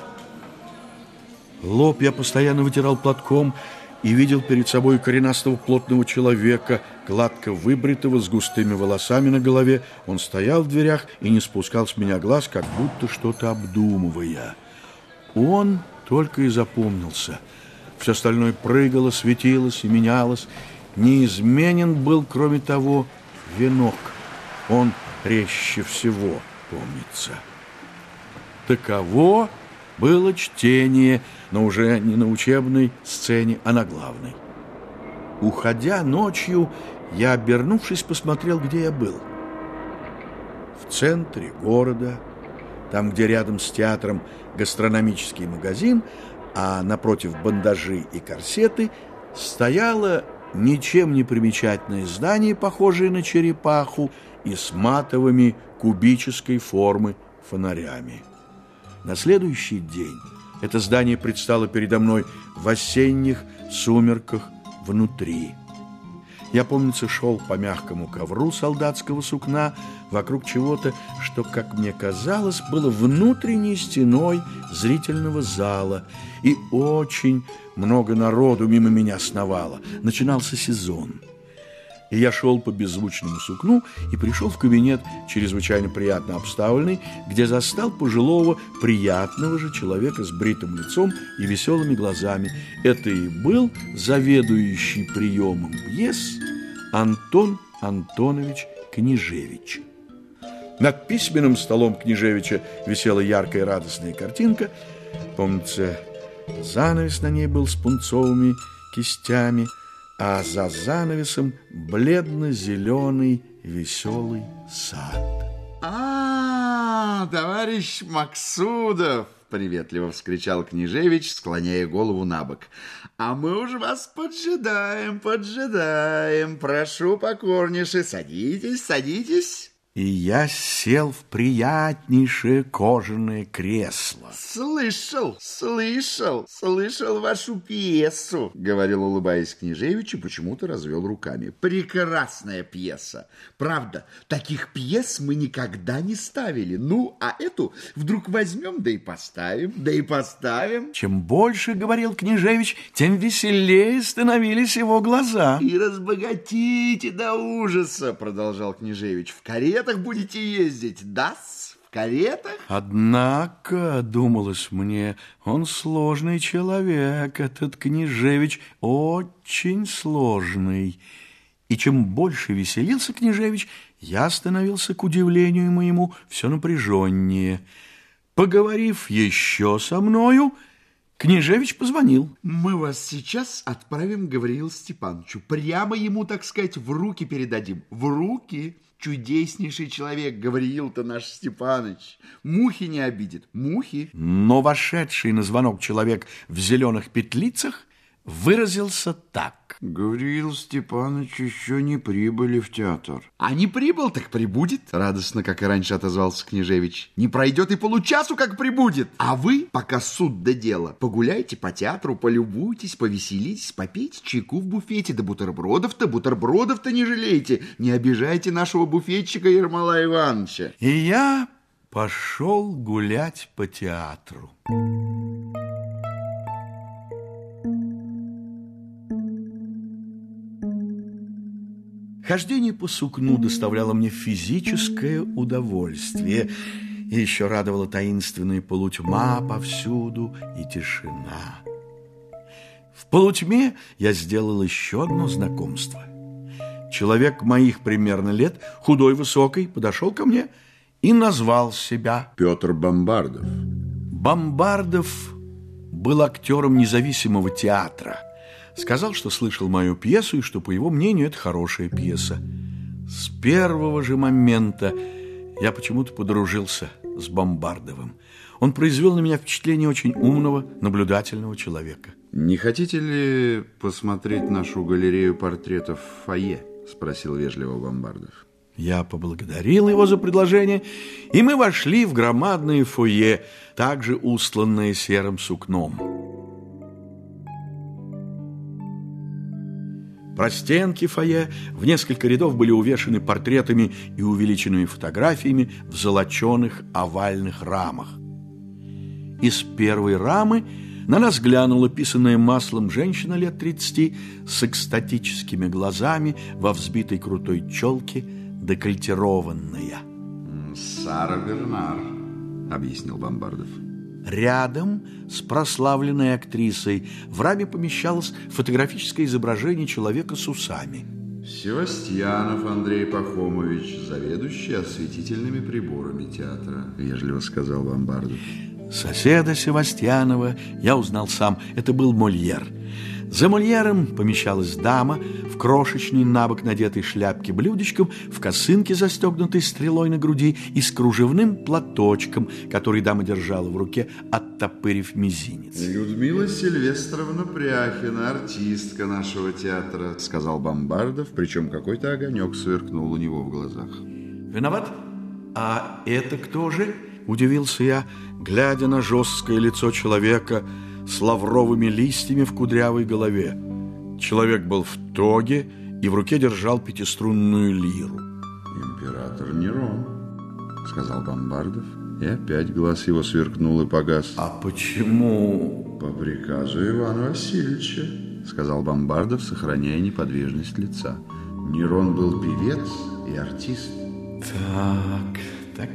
Лоб я постоянно вытирал платком и видел перед собой коренастого плотного человека, гладко выбритого, с густыми волосами на голове. Он стоял в дверях и не спускал с меня глаз, как будто что-то обдумывая. Он только и запомнился. Все остальное прыгало, светилось и менялось. Неизменен был, кроме того, венок. Он резче всего помнится. Таково было чтение, но уже не на учебной сцене, а на главной. Уходя ночью, я, обернувшись, посмотрел, где я был. В центре города, там, где рядом с театром гастрономический магазин, а напротив бандажи и корсеты, стояло ничем не примечательное здание, похожее на черепаху, и с матовыми кубической формы фонарями. На следующий день это здание предстало передо мной в осенних сумерках внутри. Я, помнится, шел по мягкому ковру солдатского сукна вокруг чего-то, что, как мне казалось, было внутренней стеной зрительного зала, и очень много народу мимо меня сновало. Начинался сезон. И я шел по беззвучному сукну и пришел в кабинет, чрезвычайно приятно обставленный, где застал пожилого, приятного же человека с бритым лицом и веселыми глазами. Это и был заведующий приемом пьес Антон Антонович Княжевич. Над письменным столом Княжевича висела яркая и радостная картинка. Помнится, занавес на ней был с пунцовыми кистями, а за занавесом бледно-зеленый веселый сад. А, товарищ Максудов! Приветливо вскричал Княжевич, склоняя голову на бок. А мы уж вас поджидаем, поджидаем. Прошу покорнейше, садитесь, садитесь. и я сел в приятнейшее кожаное кресло. Слышал, слышал, слышал вашу пьесу, говорил, улыбаясь, княжевич, и почему-то развел руками. Прекрасная пьеса. Правда, таких пьес мы никогда не ставили. Ну, а эту вдруг возьмем, да и поставим, да и поставим. Чем больше говорил княжевич, тем веселее становились его глаза. И разбогатите до ужаса, продолжал княжевич. В каретах будете ездить, да-с? В каретах? Однако, думалось мне, он сложный человек, этот княжевич, очень сложный. И чем больше веселился княжевич, я становился, к удивлению моему, все напряженнее. Поговорив еще со мною, княжевич позвонил. Мы вас сейчас отправим к Гавриилу Степановичу. Прямо ему, так сказать, в руки передадим. В руки. Чудеснейший человек, Гавриил-то наш Степаныч. Мухи не обидит, мухи. Но вошедший на звонок человек в зеленых петлицах выразился так. Гавриил Степанович еще не прибыли в театр. А не прибыл, так прибудет. Радостно, как и раньше отозвался княжевич. Не пройдет и получасу, как прибудет. А вы, пока суд до дела, погуляйте по театру, полюбуйтесь, повеселитесь, попейте чайку в буфете. Да бутербродов-то, бутербродов-то не жалейте. Не обижайте нашего буфетчика Ермолая Ивановича. И я пошел гулять по театру. Хождение по сукну доставляло мне физическое удовольствие, и еще радовала таинственная полутьма повсюду и тишина. В полутьме я сделал еще одно знакомство. Человек моих примерно лет, худой, высокий, подошел ко мне и назвал себя Петр Бомбардов. Бомбардов был актером независимого театра. Сказал, что слышал мою пьесу и что, по его мнению, это хорошая пьеса. С первого же момента я почему-то подружился с Бомбардовым. Он произвел на меня впечатление очень умного, наблюдательного человека. Не хотите ли посмотреть нашу галерею портретов в фойе? Спросил вежливо Бомбардов. Я поблагодарил его за предложение, и мы вошли в громадное фойе, также устланное серым сукном. Простенки фойе в несколько рядов были увешаны портретами и увеличенными фотографиями в золоченых овальных рамах. Из первой рамы на нас глянула писаная маслом женщина лет тридцати с экстатическими глазами во взбитой крутой челке, декольтированная. Сара Бернар, объяснил Бомбардов. Рядом с прославленной актрисой в раме помещалось фотографическое изображение человека с усами. Севастьянов Андрей Пахомович, заведующий осветительными приборами театра, вежливо сказал Бомбардов. Соседа Севастьянова я узнал сам. Это был Мольер. За Мольером помещалась дама в крошечной набок надетой шляпке блюдечком, в косынке, застегнутой стрелой на груди, и с кружевным платочком, который дама держала в руке, оттопырив мизинец. Людмила Сильвестровна Пряхина, артистка нашего театра, сказал Бомбардов, причем какой-то огонек сверкнул у него в глазах. Виноват? А это кто же? Удивился я, глядя на жесткое лицо человека с лавровыми листьями в кудрявой голове. Человек был в тоге и в руке держал пятиструнную лиру. Император Нерон, сказал Бомбардов, и опять глаз его сверкнул и погас. А почему? По приказу Ивана Васильевича, сказал Бомбардов, сохраняя неподвижность лица. Нерон был певец и артист. Так, так,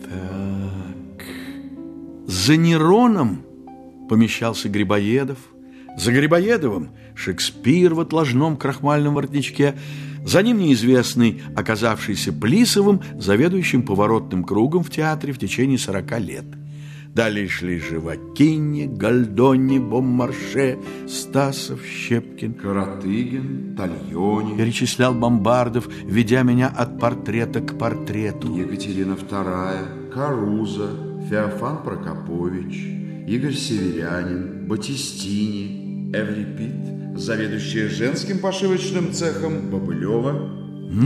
так. За Нероном помещался Грибоедов, за Грибоедовым Шекспир в отложном крахмальном воротничке, за ним неизвестный, оказавшийся Плисовым, заведующим поворотным кругом в театре в течение сорока лет. Далее шли Живакини, Гальдони, Боммарше, Стасов, Щепкин, Каратыгин, Тальони, перечислял Бомбардов, ведя меня от портрета к портрету. Екатерина вторая, Каруза, Феофан Прокопович, Игорь Северянин, Батистини, Эврипид, заведующая женским пошивочным цехом Бобылева. Но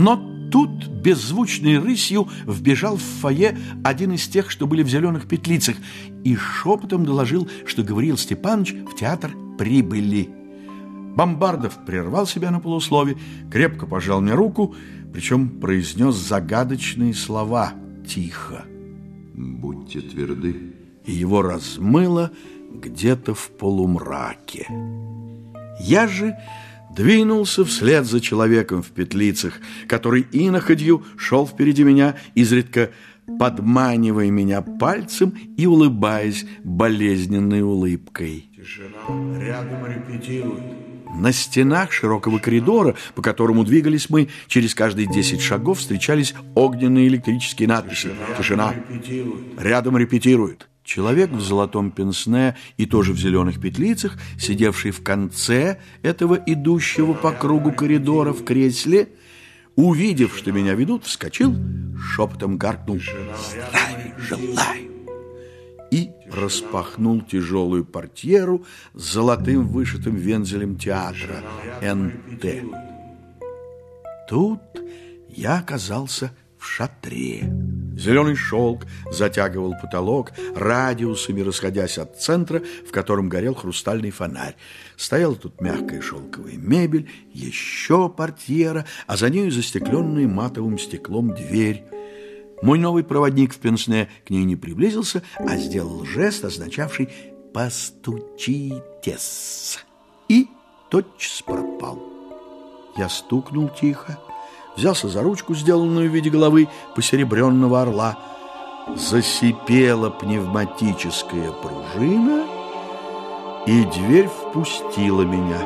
Тут беззвучной рысью вбежал в фойе один из тех, что были в зеленых петлицах, и шепотом доложил, что Гавриил Степанович в театр прибыли. Бомбардов прервал себя на полуслове, крепко пожал мне руку, причем произнес загадочные слова тихо. Будьте тверды. И его размыло где-то в полумраке. Я же двинулся вслед за человеком в петлицах, который иноходью шел впереди меня, изредка подманивая меня пальцем и улыбаясь болезненной улыбкой. Тишина, рядом репетируют. На стенах широкого коридора, по которому двигались мы, через каждые десять шагов встречались огненные электрические надписи. Тишина. Рядом репетируют. Человек в золотом пенсне и тоже в зеленых петлицах, сидевший в конце этого идущего по кругу коридора в кресле, увидев, что меня ведут, вскочил, шепотом гаркнул «Здравия желаю!» и распахнул тяжелую портьеру с золотым вышитым вензелем театра эн тэ. Тут я оказался в шатре. Зеленый шелк затягивал потолок, радиусами расходясь от центра, в котором горел хрустальный фонарь. Стояла тут мягкая шелковая мебель, еще портьера, а за нею застекленная матовым стеклом дверь. Мой новый проводник в пенсне к ней не приблизился, а сделал жест, означавший «постучитесь», и тотчас пропал. Я стукнул тихо, взялся за ручку, сделанную в виде головы посеребренного орла. Засипела пневматическая пружина, и дверь впустила меня.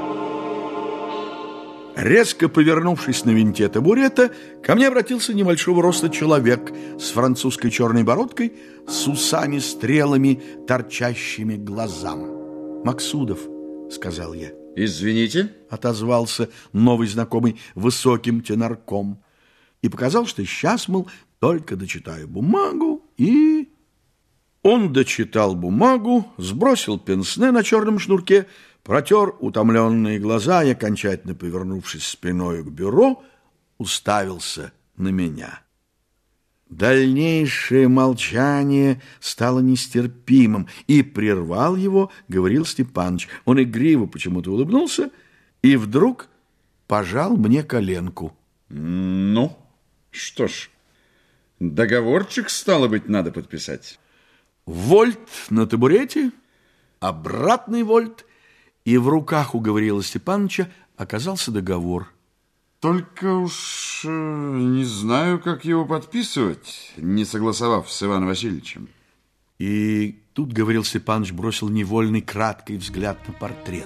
Резко повернувшись на винте табурета, ко мне обратился небольшого роста человек с французской черной бородкой, с усами-стрелами, торчащими глазам. «Максудов», — сказал я. «Извините», — отозвался новый знакомый высоким тенорком и показал, что сейчас, мол, только дочитаю бумагу, и... Он дочитал бумагу, сбросил пенсне на черном шнурке, протер утомленные глаза и, окончательно повернувшись спиной к бюро, уставился на меня. Дальнейшее молчание стало нестерпимым, и прервал его Гавриил Степанович. Он игриво почему-то улыбнулся и вдруг пожал мне коленку. «Ну, что ж, договорчик, стало быть, надо подписать». Вольт на табурете, обратный вольт, и в руках у Гавриила Степановича оказался договор. «Только уж э, не знаю, как его подписывать, не согласовав с Иваном Васильевичем». И тут Гавриил Степанович бросил невольный краткий взгляд на портрет.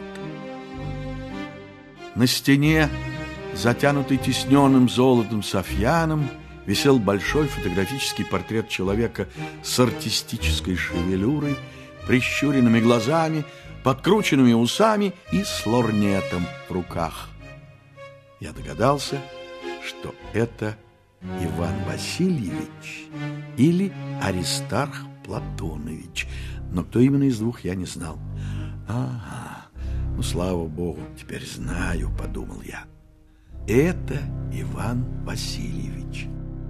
На стене, затянутый тисненным золотом софьяном, висел большой фотографический портрет человека с артистической шевелюрой, прищуренными глазами, подкрученными усами и с лорнетом в руках. Я догадался, что это Иван Васильевич или Аристарх Платонович, но кто именно из двух, я не знал. Ага, ну, слава богу, теперь знаю, подумал я. Это Иван Васильевич.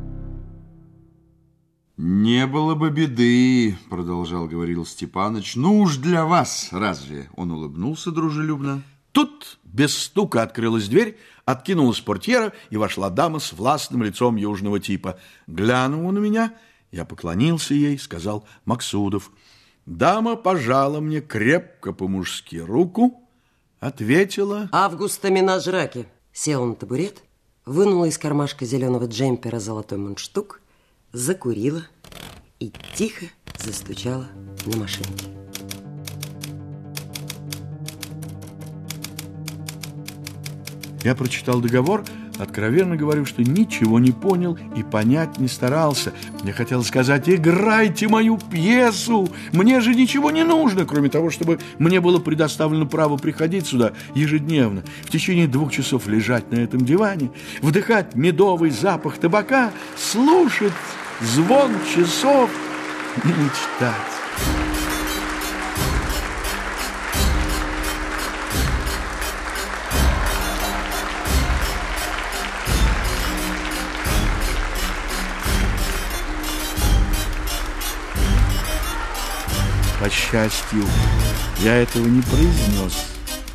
«Не было бы беды», — продолжал Гавриил Степанович. «Ну уж для вас, разве?» Он улыбнулся дружелюбно. Тут без стука открылась дверь, откинулась портьера, и вошла дама с властным лицом южного типа. Глянула на меня, я поклонился ей, сказал Максудов. Дама пожала мне крепко по-мужски руку, ответила... Августа Минаж-Раки. Села на табурет, вынула из кармашка зеленого джемпера золотой мундштук, закурила и тихо застучала на машинке. Я прочитал договор, откровенно говорю, что ничего не понял и понять не старался. Мне хотелось сказать: играйте мою пьесу, мне же ничего не нужно, кроме того, чтобы мне было предоставлено право приходить сюда ежедневно, в течение двух часов лежать на этом диване, вдыхать медовый запах табака, слушать звон часов и мечтать. По счастью, я этого не произнес.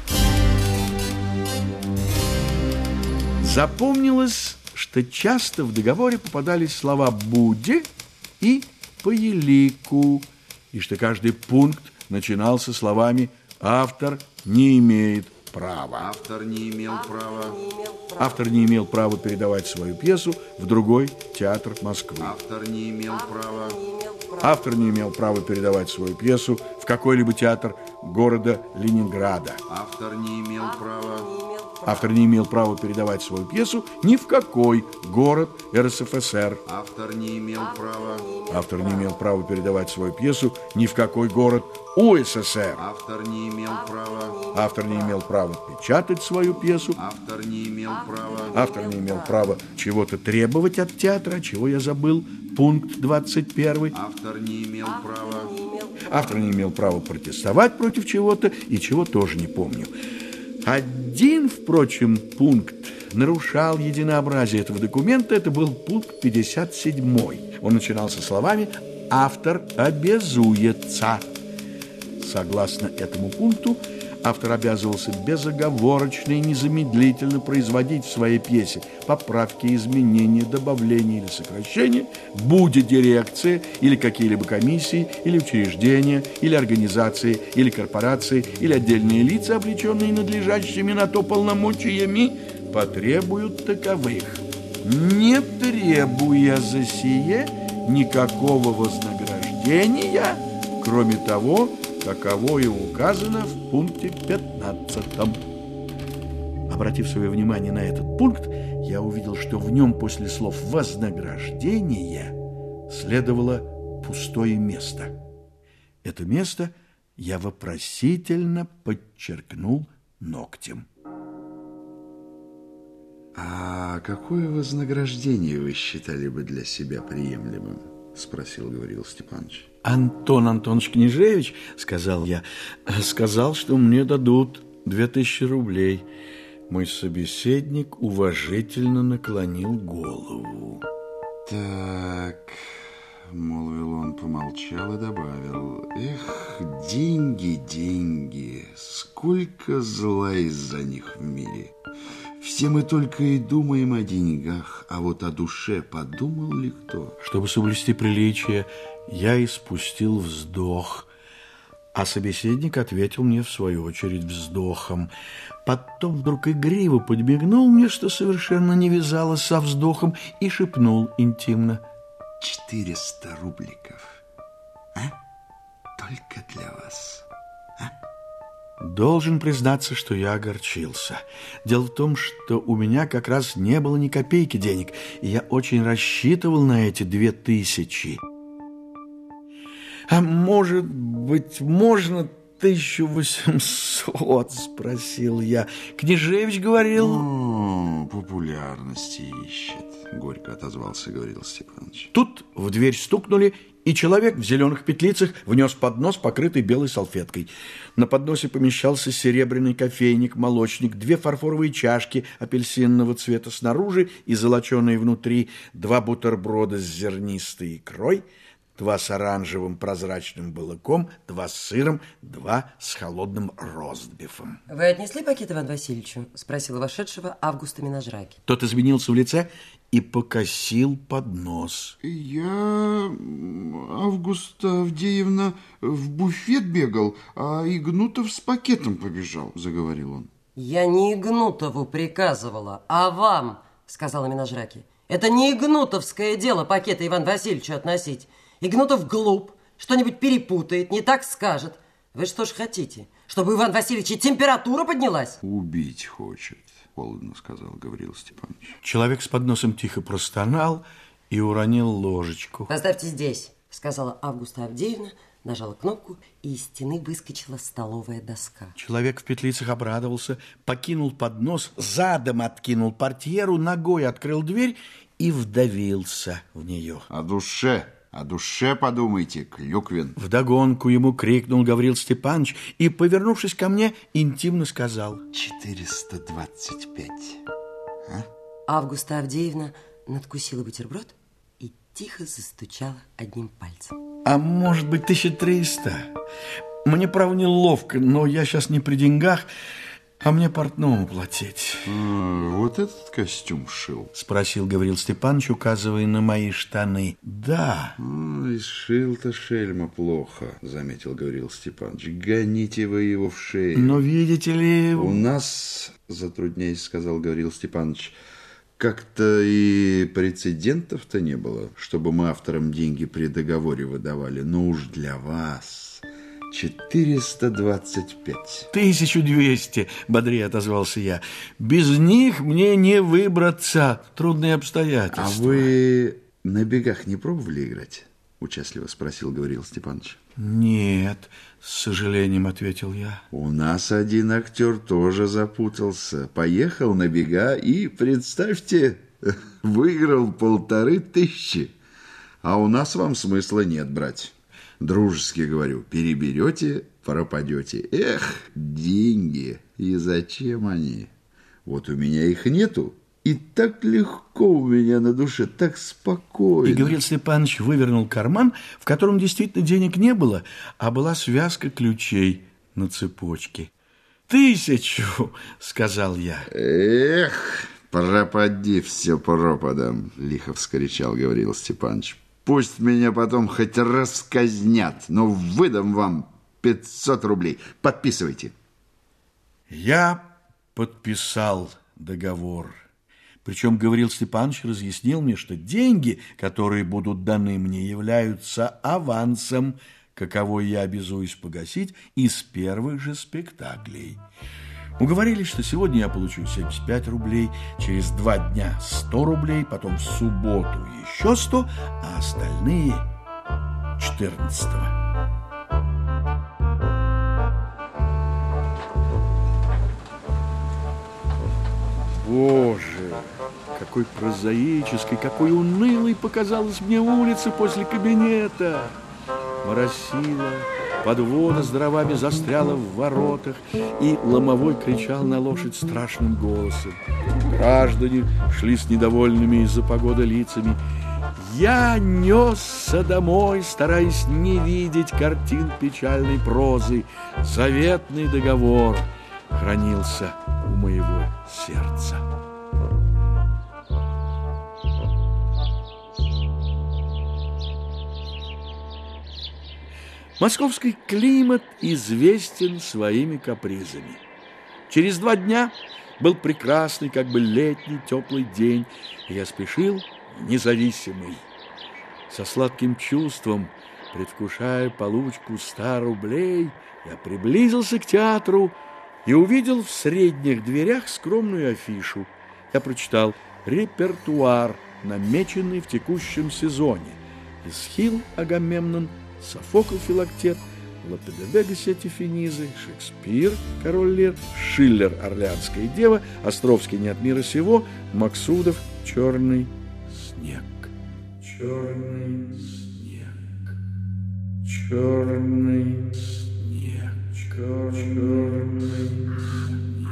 Запомнилось, что часто в договоре попадались слова «буде» и «по елику», и что каждый пункт начинался словами «автор не имеет права». Автор не имел права. Автор не имел права передавать свою пьесу в другой театр Москвы. Автор не имел права. Автор не имел права передавать свою пьесу в какой-либо театр города Ленинграда. Автор не имел права. Автор не имел права передавать свою пьесу ни в какой город эр эс эф эс эр. Автор не имел права. Автор не имел права передавать свою пьесу ни в какой город у эс эс эр. Автор не имел права. Автор не имел права печатать свою пьесу. Автор не имел права. Автор не имел права чего-то требовать от театра, чего я забыл. Пункт двадцать первый. Автор не имел права. Автор не имел права протестовать против чего-то и чего тоже не помню. Один, впрочем, пункт нарушал единообразие этого документа. Это был пункт пятьдесят седьмой. Он начинался словами «автор обязуется». Согласно этому пункту, автор обязывался безоговорочно и незамедлительно производить в своей пьесе поправки, изменения, добавления или сокращения, будь дирекция или какие-либо комиссии, или учреждения, или организации, или корпорации, или отдельные лица, облеченные надлежащими на то полномочиями, потребуют таковых, не требуя за сие никакого вознаграждения, кроме того, каковое указано в пункте пятнадцатом. Обратив свое внимание на этот пункт, я увидел, что в нем после слов «вознаграждение» следовало пустое место. Это место я вопросительно подчеркнул ногтем. А какое вознаграждение вы считали бы для себя приемлемым? Спросил Гавриил Степанович. Антон Антонович Княжевич, сказал я, сказал, что мне дадут две тысячи рублей. Мой собеседник уважительно наклонил голову. Так, молвил он, помолчал и добавил: эх, деньги, деньги, сколько зла из-за них в мире. Все мы только и думаем о деньгах, а вот о душе подумал ли кто? Чтобы соблюсти приличие, я испустил вздох, а собеседник ответил мне в свою очередь вздохом. Потом вдруг игриво подмигнул мне, что совершенно не вязалось со вздохом, и шепнул интимно: четыреста рубликов, а? Только для вас, а? Должен признаться, что я огорчился. Дело в том, что у меня как раз не было ни копейки денег, и я очень рассчитывал на эти две тысячи. А может быть, можно тысячу восемьсот, спросил я. Княжевич говорил... О, популярности ищет, горько отозвался Гавриил Степанович. Тут в дверь стукнули, и человек в зеленых петлицах внес поднос, покрытый белой салфеткой. На подносе помещался серебряный кофейник, молочник, две фарфоровые чашки апельсинного цвета снаружи и золоченые внутри, два бутерброда с зернистой икрой, два с оранжевым прозрачным балыком, два с сыром, два с холодным ростбифом. Вы отнесли пакет Ивану Васильевичу? Спросила вошедшего Августа Минажраки. Тот изменился в лице и покосил поднос. Я, Августа Авдеевна, в буфет бегал, а Игнутов с пакетом побежал, заговорил он. Я не Игнутову приказывала, а вам, сказала Минажраки. Это не игнутовское дело пакеты Ивану Васильевичу относить. Игнутов глуп, что-нибудь перепутает, не так скажет. Вы что ж хотите, чтобы у Ивана Васильевича температура поднялась? Убить хочет, холодно сказал Гавриил Степанович. Человек с подносом тихо простонал и уронил ложечку. Поставьте здесь, сказала Августа Авдеевна, нажала кнопку, и из стены выскочила столовая доска. Человек в петлицах обрадовался, покинул поднос, задом откинул портьеру, ногой открыл дверь и вдавился в нее. О душе, о душе подумайте, Клюквин. Вдогонку ему крикнул Гавриил Степанович и, повернувшись ко мне, интимно сказал: четыреста двадцать пять. А? Августа Авдеевна надкусила бутерброд и тихо застучала одним пальцем. А может быть, тысяча триста? Мне, право, неловко, но я сейчас не при деньгах, а мне портному платить. А, вот этот костюм шил? Спросил Гаврил Степанович, указывая на мои штаны. Да. Ой, шил-то шельма плохо, заметил Гаврил Степанович. Гоните вы его в шею. Но видите ли... У нас, затрудняясь, сказал Гаврил Степанович, как-то и прецедентов-то не было, чтобы мы авторам деньги при договоре выдавали. Но уж для вас... четыреста двадцать пять. Тысячу двести, бодрее отозвался я. Без них мне не выбраться. Трудные обстоятельства. А вы на бегах не пробовали играть? Участливо спросил Гаврил Степанович. Нет, с сожалением ответил я. У нас один актер тоже запутался. Поехал на бега и, представьте, выиграл полторы тысячи. А у нас вам смысла нет брать. Дружески говорю, переберете, пропадете. Эх, деньги, и зачем они? Вот у меня их нету, и так легко у меня на душе, так спокойно. И Гаврил Степанович вывернул карман, в котором действительно денег не было, а была связка ключей на цепочке. «Тысячу!» — сказал я. Эх, пропади все пропадом, лихо вскричал Гаврил Степанович. Пусть меня потом хоть раз казнят, но выдам вам пятьсот рублей. Подписывайте. Я подписал договор. Причем Гаврил Степанович разъяснил мне, что деньги, которые будут даны мне, являются авансом, каковой я обязуюсь погасить из первых же спектаклей. Уговорились, что сегодня я получу семьдесят пять рублей, через два дня сто рублей, потом в субботу еще сто, а остальные четырнадцатого. Боже, какой прозаической, какой унылой показалась мне улица после кабинета. Моросило, подвода с дровами застряла в воротах, и ломовой кричал на лошадь страшным голосом. Граждане шли с недовольными из-за погоды лицами. Я несся домой, стараясь не видеть картин печальной прозы. Заветный договор хранился у моего сердца. Московский климат известен своими капризами. Через два дня был прекрасный, как бы летний, теплый день, и я спешил независимый. Со сладким чувством, предвкушая получку ста рублей, я приблизился к театру и увидел в средних дверях скромную афишу. Я прочитал репертуар, намеченный в текущем сезоне. Эсхил Агамемнон, Софокл Филактет, Лопе-де-Вега Сетифинизы, Шекспир Король Лир, Шиллер Орлеанская дева, Островский Не от мира сего, Максудов Черный снег. Черный снег, черный снег, черный снег.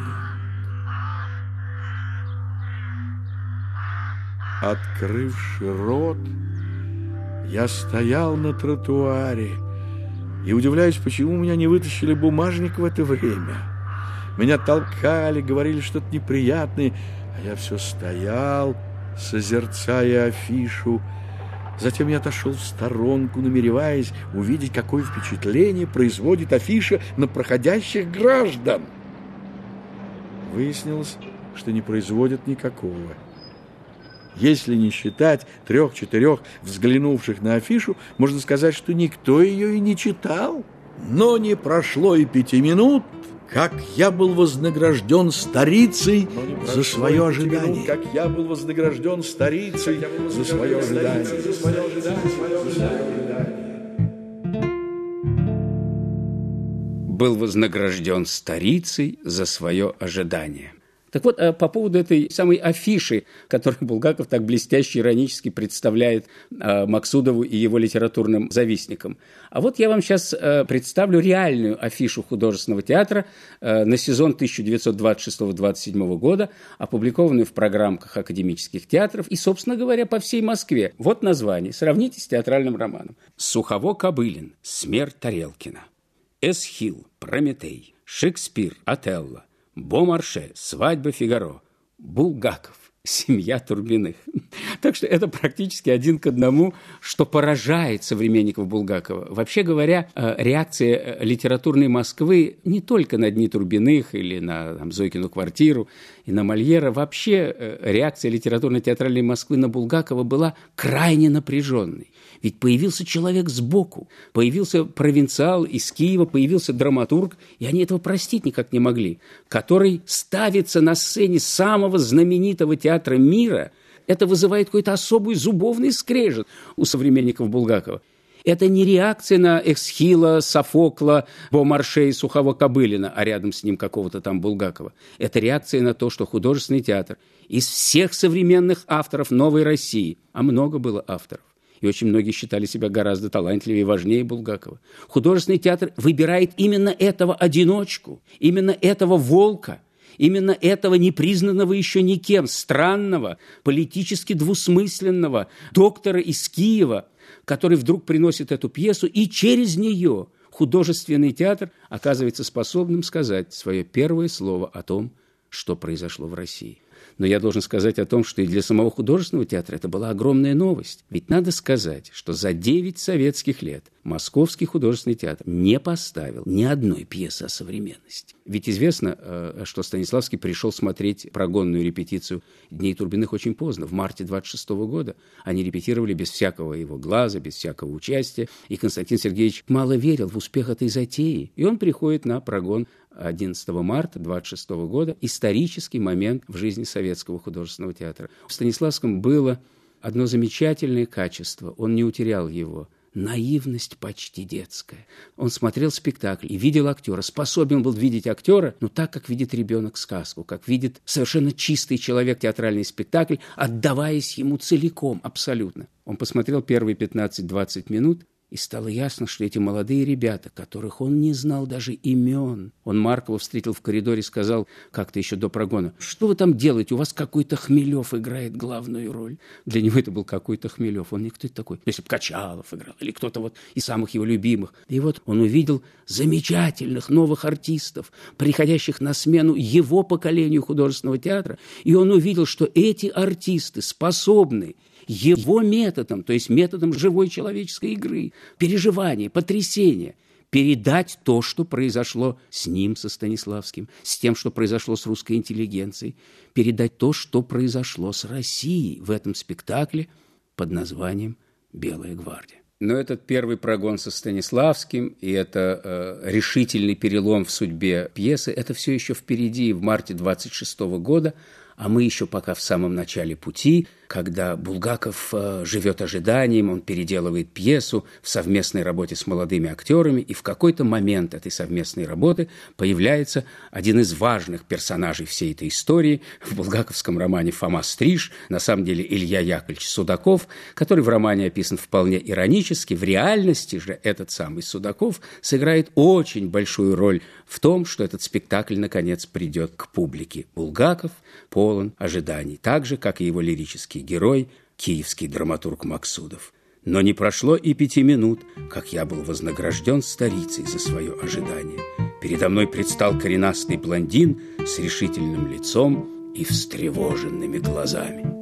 Открывши рот, я стоял на тротуаре и удивляюсь, почему меня не вытащили бумажник в это время. Меня толкали, говорили что-то неприятное, а я все стоял, созерцая афишу. Затем я отошел в сторонку, намереваясь увидеть, какое впечатление производит афиша на проходящих граждан. Выяснилось, что не производит никакого. Если не считать трех-четырех взглянувших на афишу, можно сказать, что никто ее и не читал. Но не прошло и пяти минут, как я был вознагражден старицей за свое ожидание. Как я был вознагражден старицей за свое ожидание. Был вознагражден старицей за свое ожидание. Так вот, по поводу этой самой афиши, которую Булгаков так блестяще, иронически представляет Максудову и его литературным завистникам. А вот я вам сейчас представлю реальную афишу художественного театра на сезон тысяча девятьсот двадцать шестого — двадцать седьмого года, опубликованную в программках академических театров и, собственно говоря, по всей Москве. Вот название. Сравните с театральным романом. Сухово-Кобылин. Смерть Тарелкина. Эсхил. Прометей. Шекспир. Отелло. Бомарше, свадьба Фигаро, Булгаков, семья Турбиных. Так что это практически один к одному, что поражает современников Булгакова. Вообще говоря, реакция литературной Москвы не только на «Дни Турбиных» или на там, «Зойкину квартиру» и на Мольера, вообще реакция литературно-театральной Москвы на Булгакова была крайне напряженной. Ведь появился человек сбоку, появился провинциал из Киева, появился драматург, и они этого простить никак не могли, который ставится на сцене самого знаменитого театра мира. Это вызывает какой-то особый зубовный скрежет у современников Булгакова. Это не реакция на Эсхила, Софокла, Бомарше и Сухого-Кобылина, а рядом с ним какого-то там Булгакова. Это реакция на то, что художественный театр из всех современных авторов новой России, а много было авторов, и очень многие считали себя гораздо талантливее и важнее Булгакова. Художественный театр выбирает именно этого одиночку, именно этого волка, именно этого непризнанного еще никем, странного, политически двусмысленного доктора из Киева, который вдруг приносит эту пьесу, и через нее художественный театр оказывается способным сказать свое первое слово о том, что произошло в России. Но я должен сказать о том, что и для самого художественного театра это была огромная новость. Ведь надо сказать, что за девять советских лет Московский художественный театр не поставил ни одной пьесы о современности. Ведь известно, что Станиславский пришел смотреть прогонную репетицию «Дней Турбиных» очень поздно, в марте двадцать шестого года. Они репетировали без всякого его глаза, без всякого участия. И Константин Сергеевич мало верил в успех этой затеи. И он приходит на прогон одиннадцатого марта двадцать шестого года, исторический момент в жизни советского художественного театра. В Станиславском было одно замечательное качество, он не утерял его – наивность почти детская. Он смотрел спектакль и видел актера, способен был видеть актера, но так, как видит ребенок сказку, как видит совершенно чистый человек театральный спектакль, отдаваясь ему целиком, абсолютно. Он посмотрел первые пятнадцать-двадцать минут, и стало ясно, что эти молодые ребята, которых он не знал даже имен. Он Маркова встретил в коридоре и сказал как-то еще до прогона: «Что вы там делаете? У вас какой-то Хмелев играет главную роль». Для него это был какой-то Хмелев. Он не кто это такой. Если бы Качалов играл, или кто-то вот из самых его любимых. И вот он увидел замечательных новых артистов, приходящих на смену его поколению художественного театра. И он увидел, что эти артисты способны его методом, то есть методом живой человеческой игры, переживания, потрясения, передать то, что произошло с ним, со Станиславским, с тем, что произошло с русской интеллигенцией, передать то, что произошло с Россией в этом спектакле под названием «Белая гвардия». Но этот первый прогон со Станиславским и это э, решительный перелом в судьбе пьесы, это все еще впереди, в марте двадцать шестого года, а мы еще пока в самом начале пути, когда Булгаков э, живет ожиданием, он переделывает пьесу в совместной работе с молодыми актерами, и в какой-то момент этой совместной работы появляется один из важных персонажей всей этой истории в булгаковском романе «Фома Стриж», на самом деле Илья Яковлевич Судаков, который в романе описан вполне иронически. В реальности же этот самый Судаков сыграет очень большую роль в том, что этот спектакль наконец придет к публике. Булгаков полон ожиданий, так же, как и его лирический герой, киевский драматург Максудов. Но не прошло и пяти минут, как я был вознагражден старицей за свое ожидание. Передо мной предстал коренастый блондин с решительным лицом и встревоженными глазами.